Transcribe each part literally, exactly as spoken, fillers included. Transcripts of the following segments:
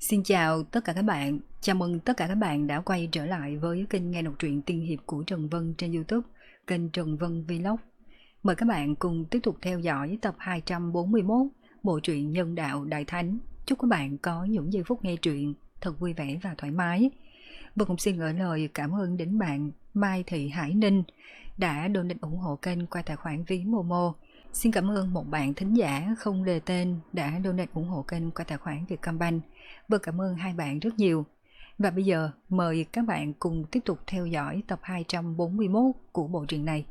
Xin chào tất cả các bạn, chào mừng tất cả các bạn đã quay trở lại với kênh nghe đọc truyện tiên hiệp của Trần Vân trên YouTube, kênh Trần Vân Vlog. Mời các bạn cùng tiếp tục theo dõi tập hai trăm bốn mươi mốt bộ truyện Nhân Đạo Đại Thánh. Chúc các bạn có những giây phút nghe truyện thật vui vẻ và thoải mái. Vân cũng xin gửi lời cảm ơn đến bạn Mai Thị Hải Ninh đã donate ủng hộ kênh qua tài khoản ví Momo. Xin cảm ơn một bạn thính giả không đề tên đã donate ủng hộ kênh qua tài khoản Vietcombank. Vâng, cảm ơn hai bạn rất nhiều. Và bây giờ mời các bạn cùng tiếp tục theo dõi tập hai trăm bốn mươi mốt của bộ truyện này.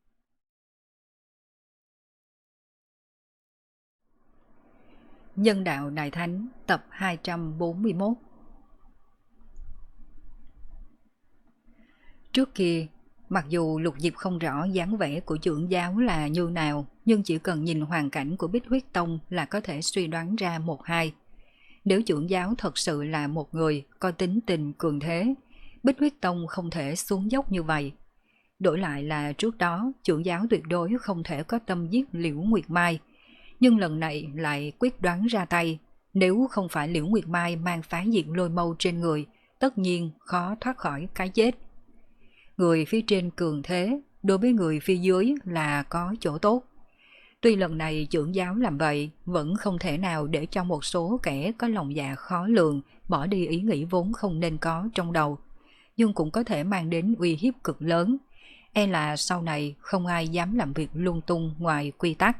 Nhân Đạo Đại Thánh tập hai trăm bốn mươi mốt. Trước kia, mặc dù Lục Diệp không rõ dáng vẻ của trưởng giáo là như nào, nhưng chỉ cần nhìn hoàn cảnh của Bích Huyết Tông là có thể suy đoán ra một hai. Nếu trưởng giáo thật sự là một người có tính tình cường thế, Bích Huyết Tông không thể xuống dốc như vậy. Đổi lại là trước đó, trưởng giáo tuyệt đối không thể có tâm giết Liễu Nguyệt Mai. Nhưng lần này lại quyết đoán ra tay, nếu không phải Liễu Nguyệt Mai mang phá diệt lôi mâu trên người, tất nhiên khó thoát khỏi cái chết. Người phía trên cường thế, đối với người phía dưới là có chỗ tốt. Tuy lần này trưởng giáo làm vậy, vẫn không thể nào để cho một số kẻ có lòng dạ khó lường bỏ đi ý nghĩ vốn không nên có trong đầu, nhưng cũng có thể mang đến uy hiếp cực lớn, e là sau này không ai dám làm việc lung tung ngoài quy tắc.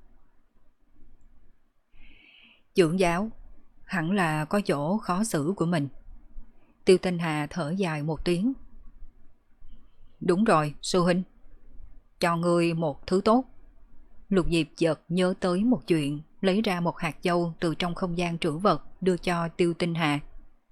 Trưởng giáo, hẳn là có chỗ khó xử của mình. Tiêu Tinh Hà thở dài một tiếng. Đúng rồi, sư huynh. Cho ngươi một thứ tốt. Lục Diệp chợt nhớ tới một chuyện, lấy ra một hạt châu từ trong không gian trữ vật đưa cho Tiêu Tinh Hà.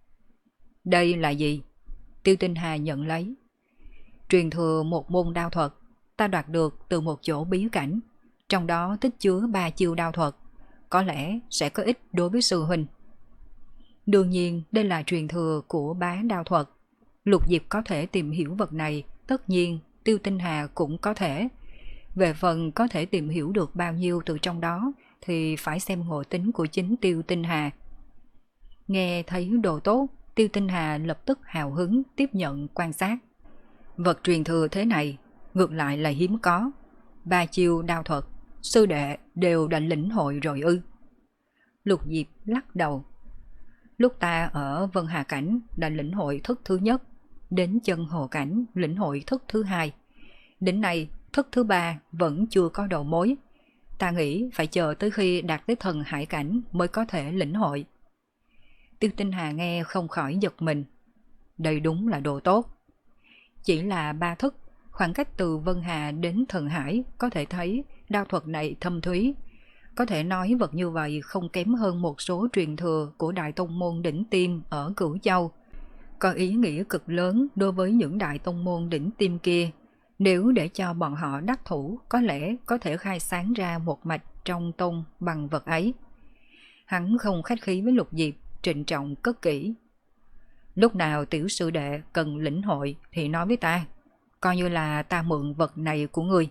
Đây là gì? Tiêu Tinh Hà nhận lấy. Truyền thừa một môn đao thuật, ta đoạt được từ một chỗ bí cảnh, trong đó tích chứa ba chiêu đao thuật, có lẽ sẽ có ích đối với sư huynh. Đương nhiên đây là truyền thừa của bá đao thuật, Lục Diệp có thể tìm hiểu vật này, tất nhiên Tiêu Tinh Hà cũng có thể. Về phần có thể tìm hiểu được bao nhiêu từ trong đó thì phải xem ngộ tính của chính Tiêu Tinh Hà. Nghe thấy đồ tốt, Tiêu Tinh Hà lập tức hào hứng tiếp nhận quan sát. Vật truyền thừa thế này ngược lại là hiếm có. Ba chiêu đao thuật, sư đệ đều đã lĩnh hội rồi ư? Lục Diệp lắc đầu. Lúc ta ở Vân Hà Cảnh đã lĩnh hội thức thứ nhất, đến Chân Hồ Cảnh lĩnh hội thức thứ hai. Đến nay thức thứ ba vẫn chưa có đầu mối. Ta nghĩ phải chờ tới khi đạt tới Thần Hải Cảnh mới có thể lĩnh hội. Tiêu Tinh Hà nghe không khỏi giật mình. Đây đúng là đồ tốt. Chỉ là ba thức, khoảng cách từ Vân Hà đến Thần Hải có thể thấy đao thuật này thâm thúy. Có thể nói vật như vậy không kém hơn một số truyền thừa của đại tông môn đỉnh tiêm ở Cửu Châu. Có ý nghĩa cực lớn đối với những đại tông môn đỉnh tiêm kia. Nếu để cho bọn họ đắc thủ, có lẽ có thể khai sáng ra một mạch trong tông bằng vật ấy. Hắn không khách khí với Lục Diệp, trịnh trọng cất kỹ. Lúc nào tiểu sư đệ cần lĩnh hội thì nói với ta, coi như là ta mượn vật này của ngươi.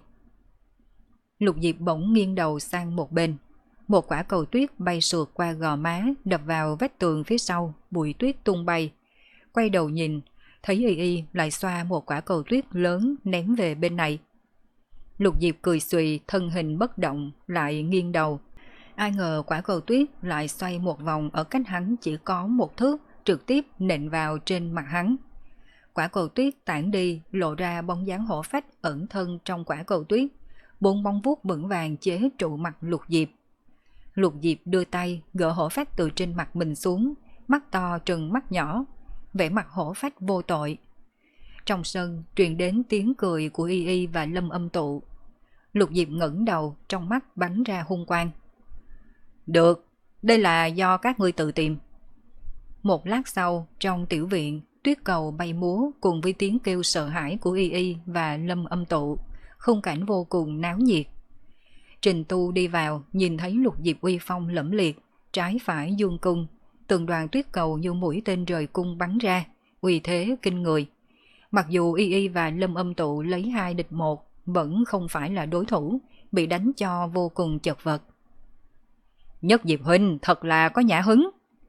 Lục Diệp bỗng nghiêng đầu sang một bên. Một quả cầu tuyết bay sượt qua gò má, đập vào vách tường phía sau, bụi tuyết tung bay. Quay đầu nhìn, thấy Y Y lại xoa một quả cầu tuyết lớn ném về bên này. Lục Diệp cười xùy, thân hình bất động, lại nghiêng đầu. Ai ngờ quả cầu tuyết lại xoay một vòng ở cách hắn chỉ có một thước, trực tiếp nện vào trên mặt hắn. Quả cầu tuyết tản đi, lộ ra bóng dáng hổ phách ẩn thân trong quả cầu tuyết. Bốn bóng vuốt vững vàng chế trụ mặt Lục Diệp. Lục Diệp đưa tay gỡ hổ phách từ trên mặt mình xuống, mắt to trừng mắt nhỏ, vẻ mặt hổ phách vô tội. Trong sân truyền đến tiếng cười của Y Y và Lâm Âm Tụ. Lục Diệp ngẩng đầu, trong mắt bắn ra hung quang. Được, đây là do các ngươi tự tìm. Một lát sau, trong tiểu viện, tuyết cầu bay múa cùng với tiếng kêu sợ hãi của Y Y và Lâm Âm Tụ, khung cảnh vô cùng náo nhiệt. Trình Tu đi vào, nhìn thấy Lục Diệp uy phong lẫm liệt, trái phải dương cung, từng đoàn tuyết cầu như mũi tên rời cung bắn ra, uy thế kinh người. Mặc dù Y Y và Lâm Âm Tụ lấy hai địch một, vẫn không phải là đối thủ, bị đánh cho vô cùng chật vật. Nhất Diệp huynh thật là có nhã hứng.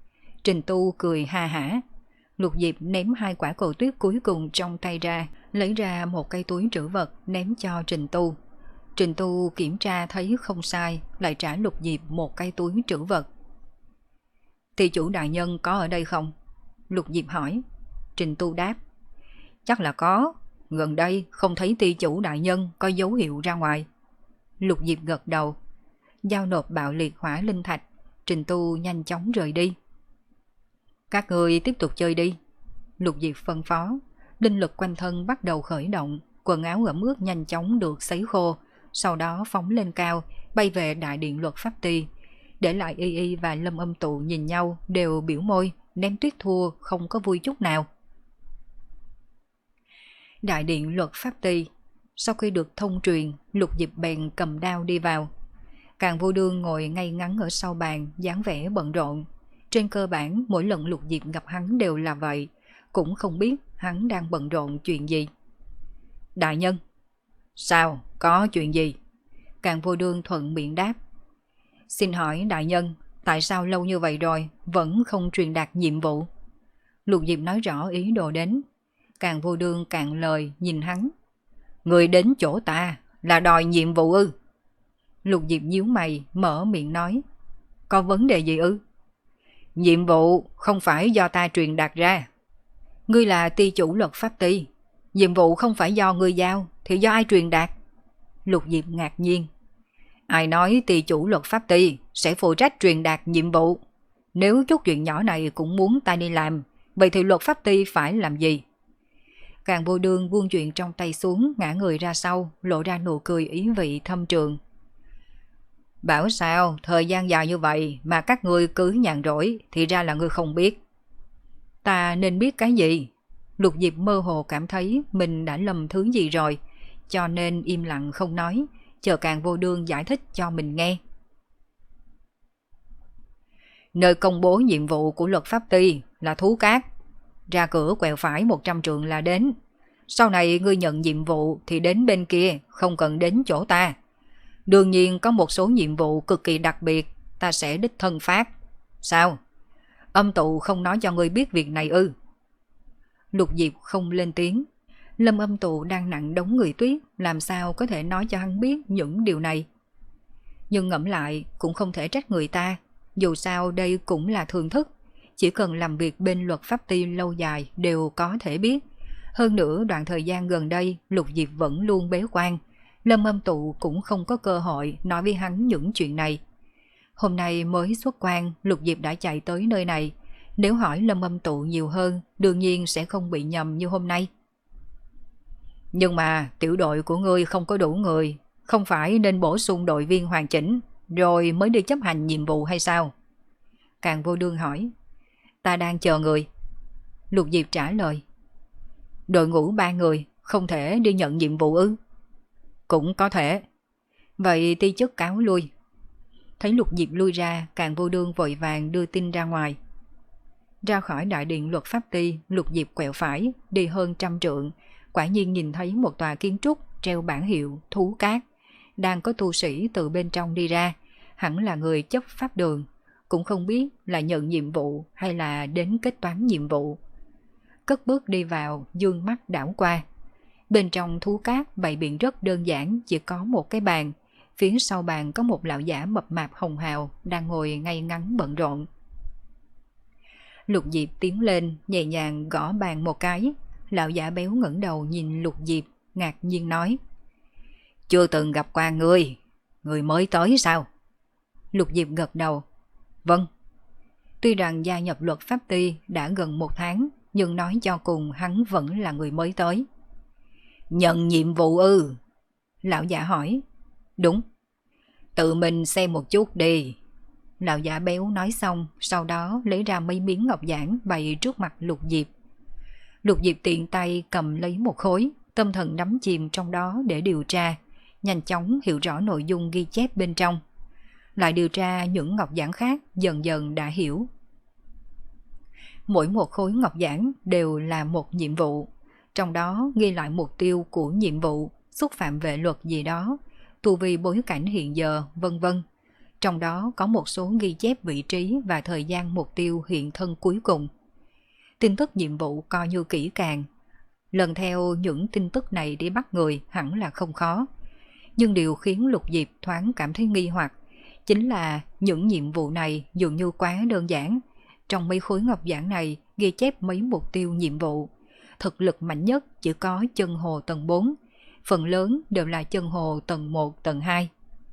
Trình Tu cười ha hả. Lục Diệp ném hai quả cầu tuyết cuối cùng trong tay ra, lấy ra một cây túi trữ vật ném cho Trình Tu. Trình Tu kiểm tra thấy không sai, lại trả Lục Diệp một cây túi trữ vật. Thị chủ đại nhân có ở đây không? Lục Diệp hỏi. Trình Tu đáp. Chắc là có, gần đây không thấy thị chủ đại nhân có dấu hiệu ra ngoài. Lục Diệp gật đầu. Giao nộp bạo liệt hỏa linh thạch, Trình Tu nhanh chóng rời đi. Các người tiếp tục chơi đi. Lục Diệp phân phó. Linh lực quanh thân bắt đầu khởi động, quần áo ẩm ướt nhanh chóng được sấy khô, sau đó phóng lên cao, bay về đại điện luật pháp ty. Để lại Y Y và Lâm Âm Tụ nhìn nhau đều biểu môi, ném tuyết thua không có vui chút nào. Đại điện luật pháp ty. Sau khi được thông truyền, Lục Diệp bèn cầm đao đi vào. Càng Vô Đương ngồi ngay ngắn ở sau bàn, dáng vẻ bận rộn. Trên cơ bản mỗi lần Lục Diệp gặp hắn đều là vậy, cũng không biết hắn đang bận rộn chuyện gì. Đại nhân. Sao, có chuyện gì? Càng Vô Đương thuận miệng đáp. Xin hỏi đại nhân, tại sao lâu như vậy rồi vẫn không truyền đạt nhiệm vụ? Lục Diệp nói rõ ý đồ đến. Càng Vô Đương cạn lời nhìn hắn. Người đến chỗ ta là đòi nhiệm vụ ư? Lục Diệp nhíu mày mở miệng nói. Có vấn đề gì ư? Nhiệm vụ không phải do ta truyền đạt ra. Ngươi là ty chủ luật pháp ty, nhiệm vụ không phải do ngươi giao thì do ai truyền đạt? Lục Diệp ngạc nhiên. Ai nói ty chủ luật pháp ty sẽ phụ trách truyền đạt nhiệm vụ? Nếu chút chuyện nhỏ này cũng muốn ta đi làm, vậy thì luật pháp ty phải làm gì? Càng Vô Đương buông chuyện trong tay xuống, ngã người ra sau, lộ ra nụ cười ý vị thâm trường. Bảo sao thời gian dài như vậy mà các ngươi cứ nhàn rỗi, thì ra là ngươi không biết. Ta nên biết cái gì? Lục Diệp mơ hồ cảm thấy mình đã lầm thứ gì rồi, cho nên im lặng không nói, chờ Càng Vô Đương giải thích cho mình nghe. Nơi công bố nhiệm vụ của luật pháp ty là Thú Cát. Ra cửa quẹo phải một trăm trượng là đến. Sau này ngươi nhận nhiệm vụ thì đến bên kia, không cần đến chỗ ta. Đương nhiên có một số nhiệm vụ cực kỳ đặc biệt, ta sẽ đích thân phát. Sao? Âm Tụ không nói cho ngươi biết việc này ư? Lục Diệp không lên tiếng. Lâm Âm Tụ đang nặng đống người tuyết, làm sao có thể nói cho hắn biết những điều này? Nhưng ngẫm lại cũng không thể trách người ta, dù sao đây cũng là thường thức. Chỉ cần làm việc bên luật pháp ty lâu dài đều có thể biết. Hơn nữa đoạn thời gian gần đây Lục Diệp vẫn luôn bế quan, Lâm Âm Tụ cũng không có cơ hội nói với hắn những chuyện này. Hôm nay mới xuất quan, Lục Diệp đã chạy tới nơi này. Nếu hỏi Lâm Âm Tụ nhiều hơn, đương nhiên sẽ không bị nhầm như hôm nay. Nhưng mà tiểu đội của ngươi không có đủ người, không phải nên bổ sung đội viên hoàn chỉnh rồi mới đi chấp hành nhiệm vụ hay sao? Càng Vô Đương hỏi. Ta đang chờ người. Lục Diệp trả lời. Đội ngũ ba người không thể đi nhận nhiệm vụ ư? Cũng có thể. Vậy ti chức cáo lui. Thấy Lục Diệp lui ra, Càng Vô Đương vội vàng đưa tin ra ngoài. Ra khỏi đại điện luật pháp ty, Lục Diệp quẹo phải, đi hơn trăm trượng, quả nhiên nhìn thấy một tòa kiến trúc treo bảng hiệu Thú Cát. Đang có tu sĩ từ bên trong đi ra, hẳn là người chấp pháp đường, cũng không biết là nhận nhiệm vụ hay là đến kết toán nhiệm vụ. Cất bước đi vào, dương mắt đảo qua. Bên trong Thú Cát bày biện rất đơn giản, chỉ có một cái bàn. Phía sau bàn có một lão giả mập mạp hồng hào đang ngồi ngay ngắn bận rộn. Lục Diệp tiến lên, nhẹ nhàng gõ bàn một cái. Lão giả béo ngẩng đầu nhìn Lục Diệp, ngạc nhiên nói. Chưa từng gặp qua ngươi, ngươi mới tới sao? Lục Diệp gật đầu. Vâng. Tuy rằng gia nhập luật pháp ty đã gần một tháng, nhưng nói cho cùng hắn vẫn là người mới tới. Nhận nhiệm vụ ư? Lão giả hỏi. Đúng. Tự mình xem một chút đi. Lão giả béo nói xong, sau đó lấy ra mấy miếng ngọc giản bày trước mặt Lục Diệp. Lục Diệp tiện tay cầm lấy một khối, tâm thần đắm chìm trong đó để điều tra, nhanh chóng hiểu rõ nội dung ghi chép bên trong. Lại điều tra những ngọc giản khác, dần dần đã hiểu. Mỗi một khối ngọc giản đều là một nhiệm vụ, trong đó ghi lại mục tiêu của nhiệm vụ, xúc phạm vệ luật gì đó, tu vi bối cảnh hiện giờ, vân vân. Trong đó có một số ghi chép vị trí và thời gian mục tiêu hiện thân cuối cùng. Tin tức nhiệm vụ coi như kỹ càng. Lần theo những tin tức này để bắt người hẳn là không khó. Nhưng điều khiến Lục Diệp thoáng cảm thấy nghi hoặc chính là những nhiệm vụ này dường như quá đơn giản. Trong mấy khối ngọc giản này ghi chép mấy mục tiêu nhiệm vụ. Thực lực mạnh nhất chỉ có chân hồ tầng bốn, phần lớn đều là chân hồ tầng một, tầng hai.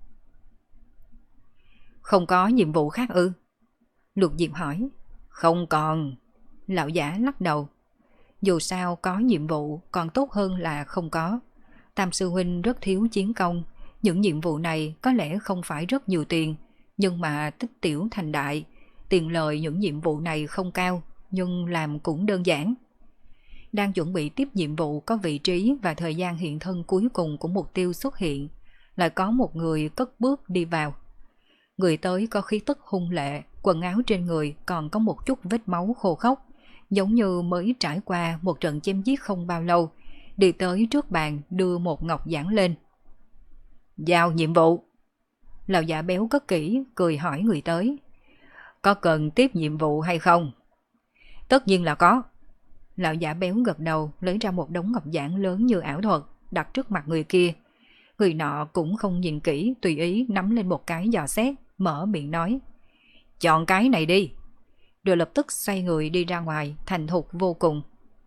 Không có nhiệm vụ khác ư? Lục Diệp hỏi. Không còn. Lão giả lắc đầu. Dù sao có nhiệm vụ còn tốt hơn là không có. Tam sư huynh rất thiếu chiến công. Những nhiệm vụ này có lẽ không phải rất nhiều tiền, nhưng mà tích tiểu thành đại. Tiền lời những nhiệm vụ này không cao, nhưng làm cũng đơn giản. Đang chuẩn bị tiếp nhiệm vụ có vị trí và thời gian hiện thân cuối cùng của mục tiêu xuất hiện, lại có một người cất bước đi vào. Người tới có khí tức hung lệ, quần áo trên người còn có một chút vết máu khô khốc, giống như mới trải qua một trận chém giết không bao lâu, đi tới trước bàn đưa một ngọc giản lên. Giao nhiệm vụ. Lão giả béo cất kỹ, cười hỏi người tới. Có cần tiếp nhiệm vụ hay không? Tất nhiên là có. Lão giả béo gật đầu, lấy ra một đống ngọc giản lớn như ảo thuật, đặt trước mặt người kia. Người nọ cũng không nhìn kỹ, tùy ý nắm lên một cái dò xét, mở miệng nói. Chọn cái này đi. Rồi lập tức xoay người đi ra ngoài, thành thục vô cùng.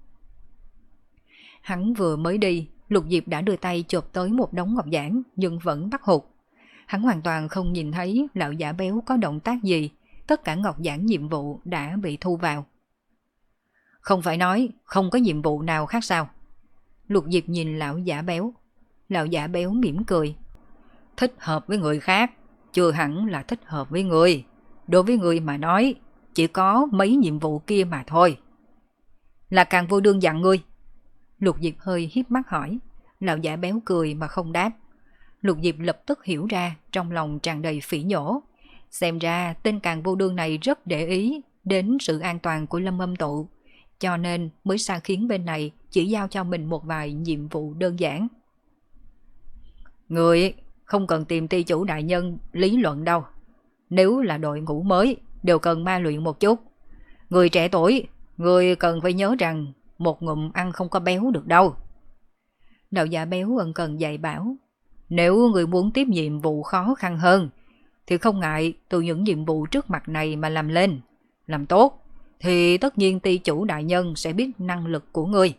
Hắn vừa mới đi, Lục Diệp đã đưa tay chộp tới một đống ngọc giản, nhưng vẫn bắt hụt. Hắn hoàn toàn không nhìn thấy lão giả béo có động tác gì, tất cả ngọc giản nhiệm vụ đã bị thu vào. Không phải nói không có nhiệm vụ nào khác sao? Lục Diệp nhìn lão giả béo. Lão giả béo mỉm cười. Thích hợp với người khác, chưa hẳn là thích hợp với người. Đối với người mà nói, chỉ có mấy nhiệm vụ kia mà thôi. Là Càng Vô Đương dặn ngươi? Lục Diệp hơi híp mắt hỏi. Lão giả béo cười mà không đáp. Lục Diệp lập tức hiểu ra, trong lòng tràn đầy phỉ nhổ. Xem ra tên Càng Vô Đương này rất để ý đến sự an toàn của Lâm Âm Tụ, cho nên mới sai khiến bên này chỉ giao cho mình một vài nhiệm vụ đơn giản. Người không cần tìm ty chủ đại nhân lý luận đâu. Nếu là đội ngũ mới, đều cần ma luyện một chút. Người trẻ tuổi, người cần phải nhớ rằng một ngụm ăn không có béo được đâu. Đạo giả béo ân cần dạy bảo. Nếu người muốn tiếp nhiệm vụ khó khăn hơn, thì không ngại từ những nhiệm vụ trước mặt này mà làm lên. Làm tốt thì tất nhiên ty chủ đại nhân sẽ biết năng lực của ngươi.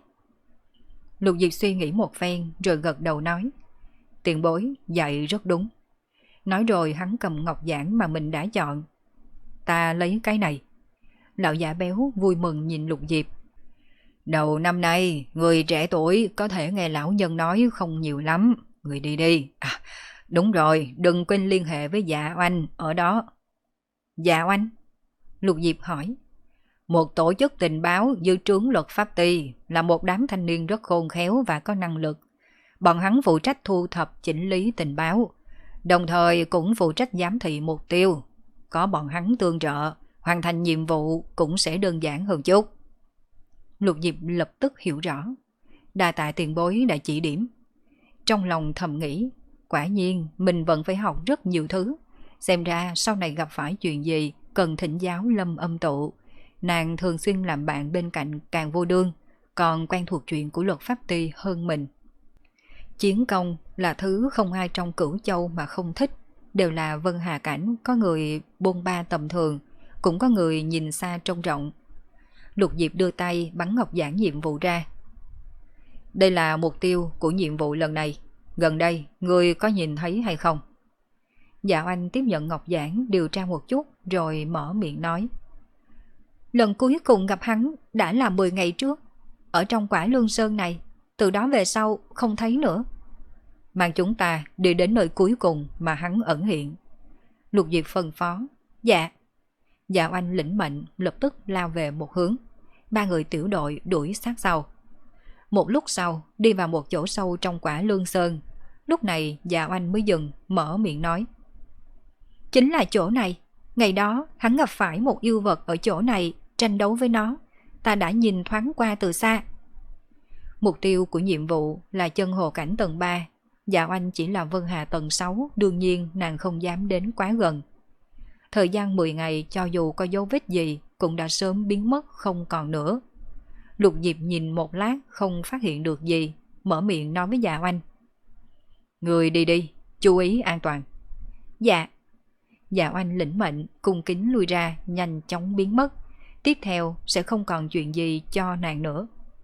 Lục Diệp suy nghĩ một phen rồi gật đầu nói. Tiền bối dạy rất đúng. Nói rồi hắn cầm ngọc giản mà mình đã chọn. Ta lấy cái này. Lão giả béo vui mừng nhìn Lục Diệp. Đầu năm nay người trẻ tuổi có thể nghe lão nhân nói không nhiều lắm. Người đi đi. À, đúng rồi, đừng quên liên hệ với Dạ Oanh ở đó. Dạ Oanh? Lục Diệp hỏi. Một tổ chức tình báo dưới trướng luật pháp ty, là một đám thanh niên rất khôn khéo và có năng lực. Bọn hắn phụ trách thu thập chỉnh lý tình báo, đồng thời cũng phụ trách giám thị mục tiêu. Có bọn hắn tương trợ, hoàn thành nhiệm vụ cũng sẽ đơn giản hơn chút. Lục Diệp lập tức hiểu rõ. Đa tạ tiền bối đã chỉ điểm. Trong lòng thầm nghĩ, quả nhiên mình vẫn phải học rất nhiều thứ. Xem ra sau này gặp phải chuyện gì cần thỉnh giáo Lâm Âm Tụ. Nàng thường xuyên làm bạn bên cạnh Càng Vô Đương, còn quen thuộc chuyện của luật pháp ty hơn mình. Chiến công là thứ không ai trong Cửu Châu mà không thích. Đều là Vân Hà Cảnh, có người bôn ba tầm thường, cũng có người nhìn xa trông rộng. Lục Diệp đưa tay bắn ngọc giản nhiệm vụ ra. Đây là mục tiêu của nhiệm vụ lần này. Gần đây, ngươi có nhìn thấy hay không? Dạ Oanh tiếp nhận ngọc giản, điều tra một chút, rồi mở miệng nói. Lần cuối cùng gặp hắn đã là mười ngày trước, ở trong Quả Lương Sơn này. Từ đó về sau không thấy nữa. Mang chúng ta đi đến nơi cuối cùng mà hắn ẩn hiện. Lục Diệp phân phó. Dạ. Dạ Oanh lĩnh mệnh, lập tức lao về một hướng. Ba người tiểu đội đuổi sát sau. Một lúc sau, đi vào một chỗ sâu trong Quả Lương Sơn. Lúc này Dạ Oanh mới dừng, mở miệng nói. Chính là chỗ này. Ngày đó hắn gặp phải một yêu vật ở chỗ này, tranh đấu với nó. Ta đã nhìn thoáng qua từ xa. Mục tiêu của nhiệm vụ là chân hồ cảnh tầng ba. Dạ Oanh chỉ là Vân Hà tầng sáu, đương nhiên nàng không dám đến quá gần. Thời gian mười ngày cho dù có dấu vết gì cũng đã sớm biến mất không còn nữa. Lục Diệp nhìn một lát không phát hiện được gì, mở miệng nói với Dạ Oanh. Người đi đi, chú ý an toàn. Dạ. Dạ Oanh lĩnh mệnh, cung kính lui ra, nhanh chóng biến mất. Tiếp theo sẽ không còn chuyện gì cho nàng nữa.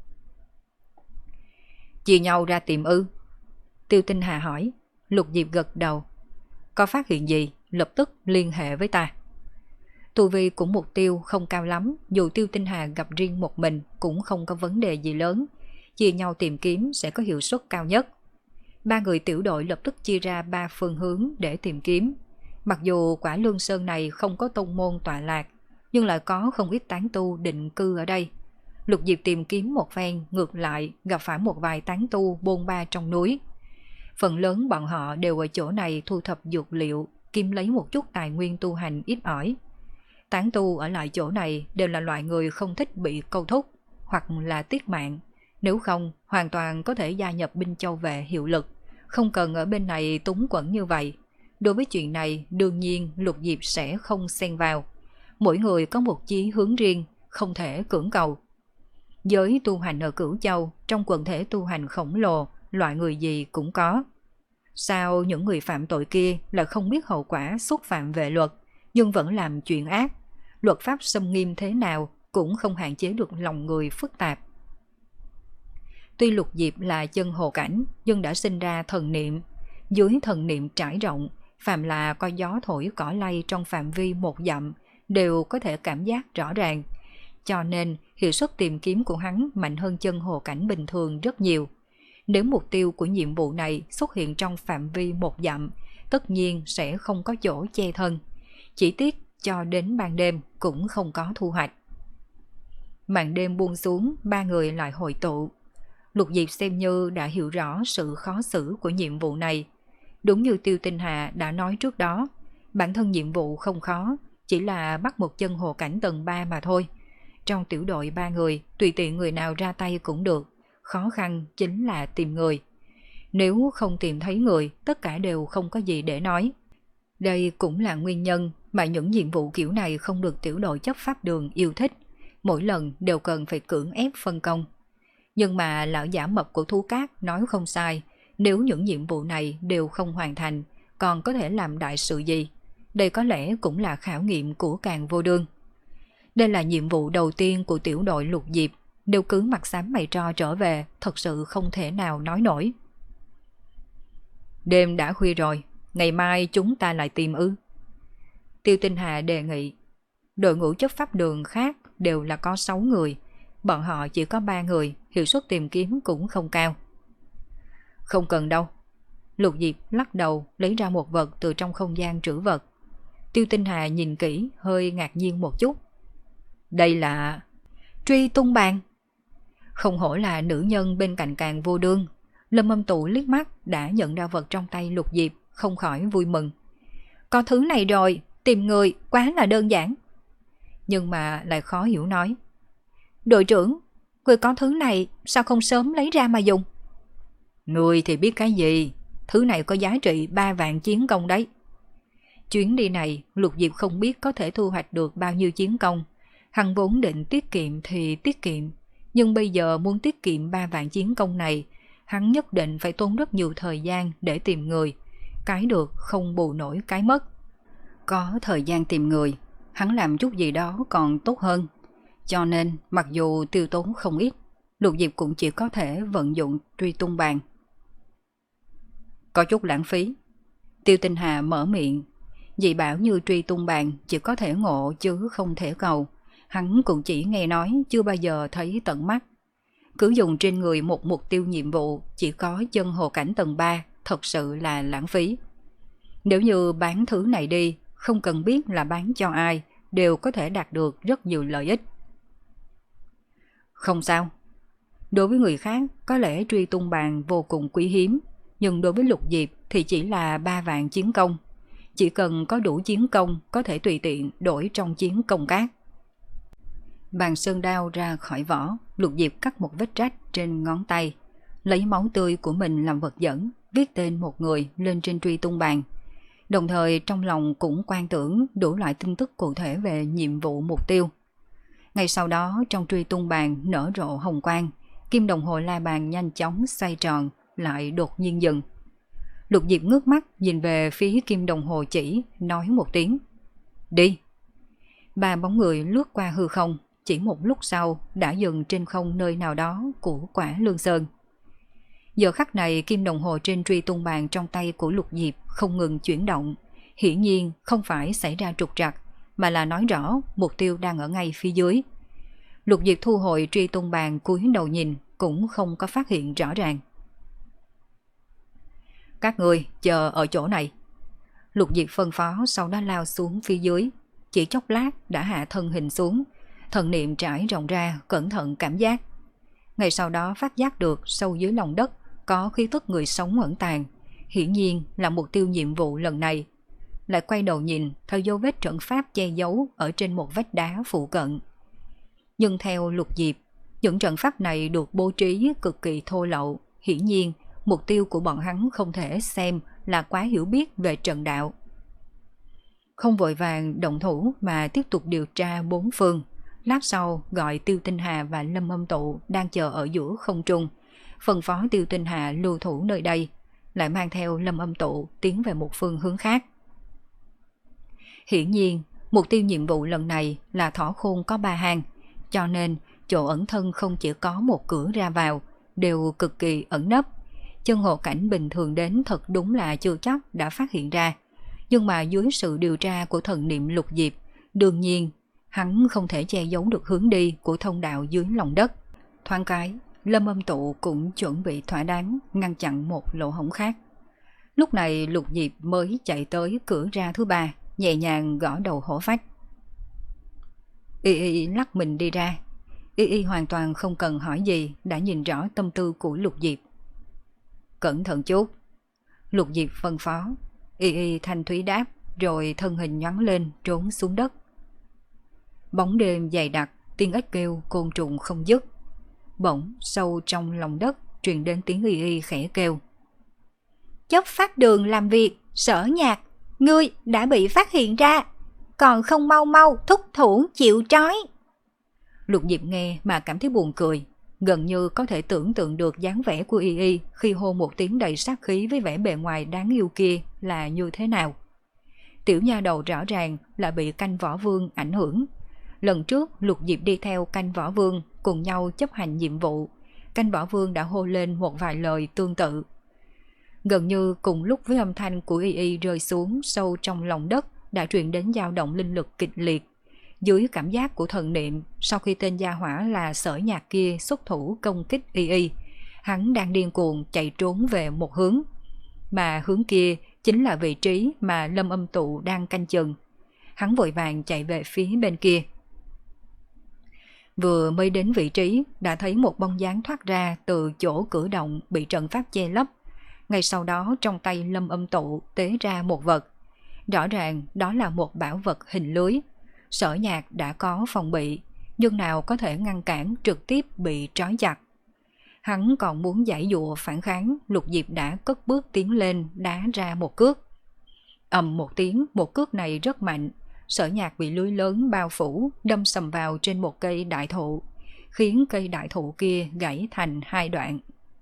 Chia nhau ra tìm ư? Tiêu Tinh Hà hỏi. Lục Diệp gật đầu. Có phát hiện gì, lập tức liên hệ với ta. Tu vi cũng mục tiêu không cao lắm, dù Tiêu Tinh Hà gặp riêng một mình cũng không có vấn đề gì lớn. Chia nhau tìm kiếm sẽ có hiệu suất cao nhất. Ba người tiểu đội lập tức chia ra ba phương hướng để tìm kiếm. Mặc dù quả Lương Sơn này không có tông môn tọa lạc, nhưng lại có không ít tán tu định cư ở đây. Lục Diệp tìm kiếm một phen, ngược lại gặp phải một vài tán tu bôn ba trong núi. Phần lớn bọn họ đều ở chỗ này thu thập dược liệu, kiếm lấy một chút tài nguyên tu hành ít ỏi. Tán tu ở lại chỗ này đều là loại người không thích bị câu thúc, hoặc là tiết mạng. Nếu không, hoàn toàn có thể gia nhập binh châu vệ hiệu lực, không cần ở bên này túng quẫn như vậy. Đối với chuyện này, đương nhiên Lục Diệp sẽ không xen vào. Mỗi người có một chí hướng riêng, không thể cưỡng cầu. Giới tu hành ở Cửu Châu, trong quần thể tu hành khổng lồ, loại người gì cũng có. Sao những người phạm tội kia là không biết hậu quả xúc phạm về luật, nhưng vẫn làm chuyện ác? Luật pháp xâm nghiêm thế nào cũng không hạn chế được lòng người phức tạp. Tuy Lục Diệp là chân hồ cảnh, nhưng đã sinh ra thần niệm. Dưới thần niệm trải rộng, phàm là có gió thổi cỏ lay trong phạm vi một dặm, đều có thể cảm giác rõ ràng. Cho nên, hiệu suất tìm kiếm của hắn mạnh hơn chân hồ cảnh bình thường rất nhiều. Nếu mục tiêu của nhiệm vụ này xuất hiện trong phạm vi một dặm, tất nhiên sẽ không có chỗ che thân. Chỉ tiếc cho đến ban đêm cũng không có thu hoạch. Màn đêm buông xuống, ba người lại hội tụ. Lục Diệp xem như đã hiểu rõ sự khó xử của nhiệm vụ này. Đúng như Tiêu Tinh Hà đã nói trước đó, bản thân nhiệm vụ không khó, chỉ là bắt một chân hồ cảnh tầng ba mà thôi. Trong tiểu đội ba người, tùy tiện người nào ra tay cũng được, khó khăn chính là tìm người. Nếu không tìm thấy người, tất cả đều không có gì để nói. Đây cũng là nguyên nhân mà những nhiệm vụ kiểu này không được tiểu đội chấp pháp đường yêu thích, mỗi lần đều cần phải cưỡng ép phân công. Nhưng mà lão giả mập của Thú Cát nói không sai, nếu những nhiệm vụ này đều không hoàn thành, còn có thể làm đại sự gì? Đây có lẽ cũng là khảo nghiệm của Càn Vô Đương. Đây là nhiệm vụ đầu tiên của tiểu đội Lục Diệp, nếu cứ mặt xám mày tro trở về, thật sự không thể nào nói nổi. Đêm đã khuya rồi, ngày mai chúng ta lại tìm ư? Tiêu Tinh Hà đề nghị. Đội ngũ chấp pháp đường khác đều là có sáu người, bọn họ chỉ có ba người, hiệu suất tìm kiếm cũng không cao. Không cần đâu. Lục Diệp lắc đầu lấy ra một vật từ trong không gian trữ vật. Tiêu Tinh Hà nhìn kỹ hơi ngạc nhiên một chút. Đây là Truy Tung Bàn. Không hổ là nữ nhân bên cạnh Càn Vô Đương. Lâm Âm Tụ liếc mắt đã nhận ra vật trong tay Lục Diệp, không khỏi vui mừng. Có thứ này rồi, tìm người quá là đơn giản. Nhưng mà lại khó hiểu nói. Đội trưởng, người có thứ này sao không sớm lấy ra mà dùng? Người thì biết cái gì, thứ này có giá trị ba vạn chiến công đấy. Chuyến đi này Lục Diệp không biết có thể thu hoạch được bao nhiêu chiến công. Hắn vốn định tiết kiệm thì tiết kiệm, nhưng bây giờ muốn tiết kiệm ba vạn chiến công này, hắn nhất định phải tốn rất nhiều thời gian để tìm người. Cái được không bù nổi cái mất. Có thời gian tìm người, hắn làm chút gì đó còn tốt hơn. Cho nên mặc dù tiêu tốn không ít, Lục Diệp cũng chỉ có thể vận dụng Truy Tung Bàn. Có chút lãng phí. Tiêu Tinh Hà mở miệng. Dị bảo như Truy Tung Bàn chỉ có thể ngộ chứ không thể cầu. Hắn cũng chỉ nghe nói, chưa bao giờ thấy tận mắt. Cứ dùng trên người một mục tiêu nhiệm vụ chỉ có chân hồ cảnh tầng ba, thật sự là lãng phí. Nếu như bán thứ này đi, không cần biết là bán cho ai, đều có thể đạt được rất nhiều lợi ích. Không sao. Đối với người khác, có lẽ Truy Tung Bàn vô cùng quý hiếm, nhưng đối với Lục Diệp thì chỉ là ba vạn chiến công. Chỉ cần có đủ chiến công, có thể tùy tiện đổi trong chiến công cát. Bàn sơn đao ra khỏi vỏ, Lục Diệp cắt một vết rách trên ngón tay, lấy máu tươi của mình làm vật dẫn, viết tên một người lên trên truy tung bàn. Đồng thời trong lòng cũng quan tưởng đủ loại tin tức cụ thể về nhiệm vụ mục tiêu. Ngay sau đó trong truy tung bàn nở rộ hồng quang, kim đồng hồ la bàn nhanh chóng xoay tròn, lại đột nhiên dừng. Lục Diệp ngước mắt nhìn về phía kim đồng hồ chỉ, nói một tiếng. Đi! Ba bóng người lướt qua hư không, chỉ một lúc sau đã dừng trên không nơi nào đó của Quả Lương Sơn. Giờ khắc này kim đồng hồ trên truy tung bàn trong tay của Lục Diệp không ngừng chuyển động. Hiển nhiên không phải xảy ra trục trặc, mà là nói rõ mục tiêu đang ở ngay phía dưới. Lục Diệp thu hồi truy tung bàn, cúi đầu nhìn cũng không có phát hiện rõ ràng. Các người chờ ở chỗ này. Lục Diệp phân phó, sau đó lao xuống phía dưới. Chỉ chốc lát đã hạ thân hình xuống, thần niệm trải rộng ra, cẩn thận cảm giác. Ngay sau đó phát giác được sâu dưới lòng đất có khí tức người sống ẩn tàng, hiển nhiên là mục tiêu nhiệm vụ lần này. Lại quay đầu nhìn, thấy dấu vết trận pháp che giấu ở trên một vách đá phụ cận. Nhưng theo Lục Diệp, những trận pháp này được bố trí cực kỳ thô lậu, hiển nhiên mục tiêu của bọn hắn không thể xem là quá hiểu biết về trận đạo. Không vội vàng động thủ mà tiếp tục điều tra bốn phương. Lát sau gọi Tiêu Tinh Hà và Lâm Âm Tụ đang chờ ở giữa không trung, phân phó Tiêu Tinh Hà lưu thủ nơi đây, lại mang theo Lâm Âm Tụ tiến về một phương hướng khác. Hiển nhiên mục tiêu nhiệm vụ lần này là Thỏ Khôn có ba hang, cho nên chỗ ẩn thân không chỉ có một cửa ra vào, đều cực kỳ ẩn nấp. Chân hộ cảnh bình thường đến thật đúng là chưa chắc đã phát hiện ra. Nhưng mà dưới sự điều tra của thần niệm Lục Diệp, đương nhiên hắn không thể che giấu được hướng đi của thông đạo dưới lòng đất. Thoáng cái, Lâm Âm Tụ cũng chuẩn bị thỏa đáng ngăn chặn một lỗ hổng khác. Lúc này Lục Diệp mới chạy tới cửa ra thứ ba, nhẹ nhàng gõ đầu hổ phách. Y Y lắc mình đi ra. Y Y hoàn toàn không cần hỏi gì đã nhìn rõ tâm tư của Lục Diệp. Cẩn thận chút. Lục Diệp phân phó. Y Y thanh thúy đáp, rồi thân hình nhoắn lên trốn xuống đất. Bóng đêm dày đặc, tiếng ếch kêu, côn trùng không dứt. Bỗng sâu trong lòng đất truyền đến tiếng Y Y khẽ kêu. Chấp pháp đường làm việc, Sở Nhạc, ngươi đã bị phát hiện ra, còn không mau mau thúc thủ chịu trói. Lục Diệp nghe mà cảm thấy buồn cười, gần như có thể tưởng tượng được dáng vẻ của Y Y khi hô một tiếng đầy sát khí với vẻ bề ngoài đáng yêu kia là như thế nào. Tiểu nha đầu rõ ràng là bị Canh Võ Vương ảnh hưởng. Lần trước Lục Diệp đi theo Canh Võ Vương cùng nhau chấp hành nhiệm vụ, Canh Võ Vương đã hô lên một vài lời tương tự. Gần như cùng lúc với âm thanh của Y Y rơi xuống sâu trong lòng đất đã truyền đến dao động linh lực kịch liệt. Dưới cảm giác của thần niệm, sau khi tên gia hỏa là Sở Nhạc kia xuất thủ công kích Y Y, hắn đang điên cuồng chạy trốn về một hướng. Mà hướng kia chính là vị trí mà Lâm Âm Tụ đang canh chừng. Hắn vội vàng chạy về phía bên kia. Vừa mới đến vị trí đã thấy một bóng dáng thoát ra từ chỗ cửa động bị trận pháp che lấp. Ngay sau đó trong tay Lâm Âm Tụ tế ra một vật. Rõ ràng đó là một bảo vật hình lưới. Sở Nhạc đã có phòng bị, nhưng nào có thể ngăn cản, trực tiếp bị trói chặt. Hắn còn muốn giải dụa phản kháng, Lục Diệp đã cất bước tiến lên đá ra một cước. Ầm một tiếng, một cước này rất mạnh. Sở Nhạc bị lưới lớn bao phủ, đâm sầm vào trên một cây đại thụ, khiến cây đại thụ kia gãy thành hai đoạn.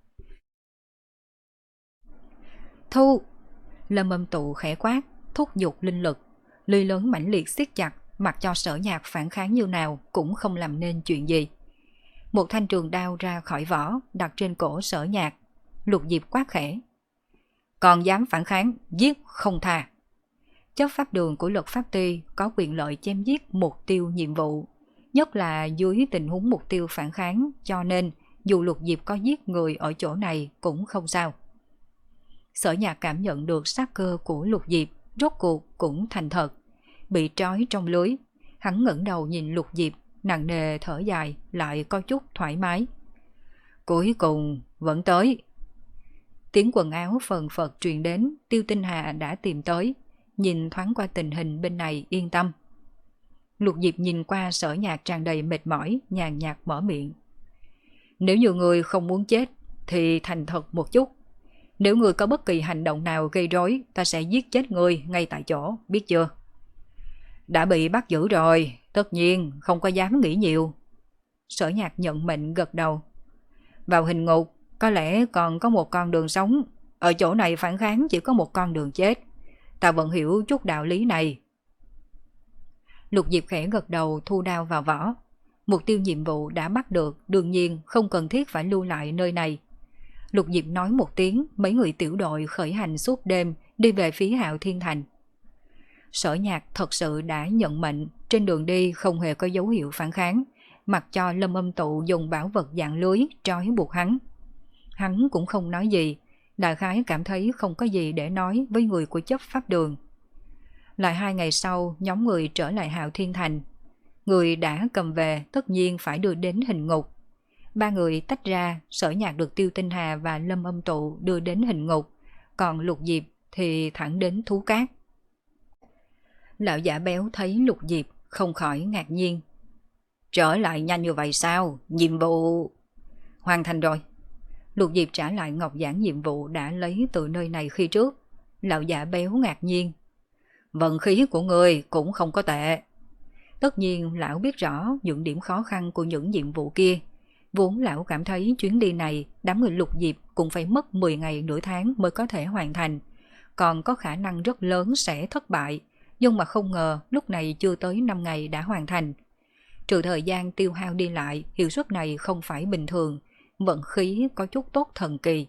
Thu! Lâm Âm Tụ khẽ quát, thúc giục linh lực. Lưới lớn mãnh liệt siết chặt, mặc cho Sở Nhạc phản kháng như nào cũng không làm nên chuyện gì. Một thanh trường đao ra khỏi vỏ, đặt trên cổ Sở Nhạc. Lục Diệp quát khẽ. Còn dám phản kháng, giết không tha. Chấp pháp đường của Luật Pháp Ty có quyền lợi chém giết mục tiêu nhiệm vụ, nhất là dưới tình huống mục tiêu phản kháng, cho nên dù Lục Diệp có giết người ở chỗ này cũng không sao. Sở Nhạc cảm nhận được sát cơ của Lục Diệp, rốt cuộc cũng thành thật. Bị trói trong lưới, hắn ngẩng đầu nhìn Lục Diệp, nặng nề thở dài, lại có chút thoải mái. Cuối cùng vẫn tới. Tiếng quần áo phần phật truyền đến, Tiêu Tinh Hà đã tìm tới, nhìn thoáng qua tình hình bên này yên tâm. Lục Diệp nhìn qua Sở Nhạc tràn đầy mệt mỏi, nhàn nhạt mở miệng. Nếu như người không muốn chết thì thành thật một chút. Nếu ngươi có bất kỳ hành động nào gây rối, ta sẽ giết chết ngươi ngay tại chỗ, biết chưa? Đã bị bắt giữ rồi, tất nhiên không có dám nghĩ nhiều. Sở Nhạc nhận mệnh gật đầu. Vào hình ngục, có lẽ còn có một con đường sống. Ở chỗ này phản kháng chỉ có một con đường chết. Ta vẫn hiểu chút đạo lý này. Lục Diệp khẽ gật đầu thu đao vào vỏ. Mục tiêu nhiệm vụ đã bắt được, đương nhiên không cần thiết phải lưu lại nơi này. Lục Diệp nói một tiếng, mấy người tiểu đội khởi hành suốt đêm đi về phía Hạo Thiên Thành. Sở Nhạc thật sự đã nhận mệnh, trên đường đi không hề có dấu hiệu phản kháng, mặc cho Lâm Âm Tụ dùng bảo vật dạng lưới trói buộc hắn. Hắn cũng không nói gì, đại khái cảm thấy không có gì để nói với người của chấp pháp đường. Lại hai ngày sau, nhóm người trở lại Hạo Thiên Thành. Người đã cầm về tất nhiên phải đưa đến hình ngục. Ba người tách ra, Sở Nhạc được Tiêu Tinh Hà và Lâm Âm Tụ đưa đến hình ngục, còn Lục Diệp thì thẳng đến thú cát. Lão giả béo thấy Lục Diệp không khỏi ngạc nhiên. Trở lại nhanh như vậy sao? Nhiệm vụ... Hoàn thành rồi. Lục Diệp trả lại ngọc giản nhiệm vụ đã lấy từ nơi này khi trước. Lão giả béo ngạc nhiên. Vận khí của người cũng không có tệ. Tất nhiên lão biết rõ những điểm khó khăn của những nhiệm vụ kia. Vốn lão cảm thấy chuyến đi này đám người Lục Diệp cũng phải mất mười ngày nửa tháng mới có thể hoàn thành. Còn có khả năng rất lớn sẽ thất bại. Nhưng mà không ngờ lúc này chưa tới năm ngày đã hoàn thành. Trừ thời gian tiêu hao đi lại, hiệu suất này không phải bình thường, vận khí có chút tốt thần kỳ.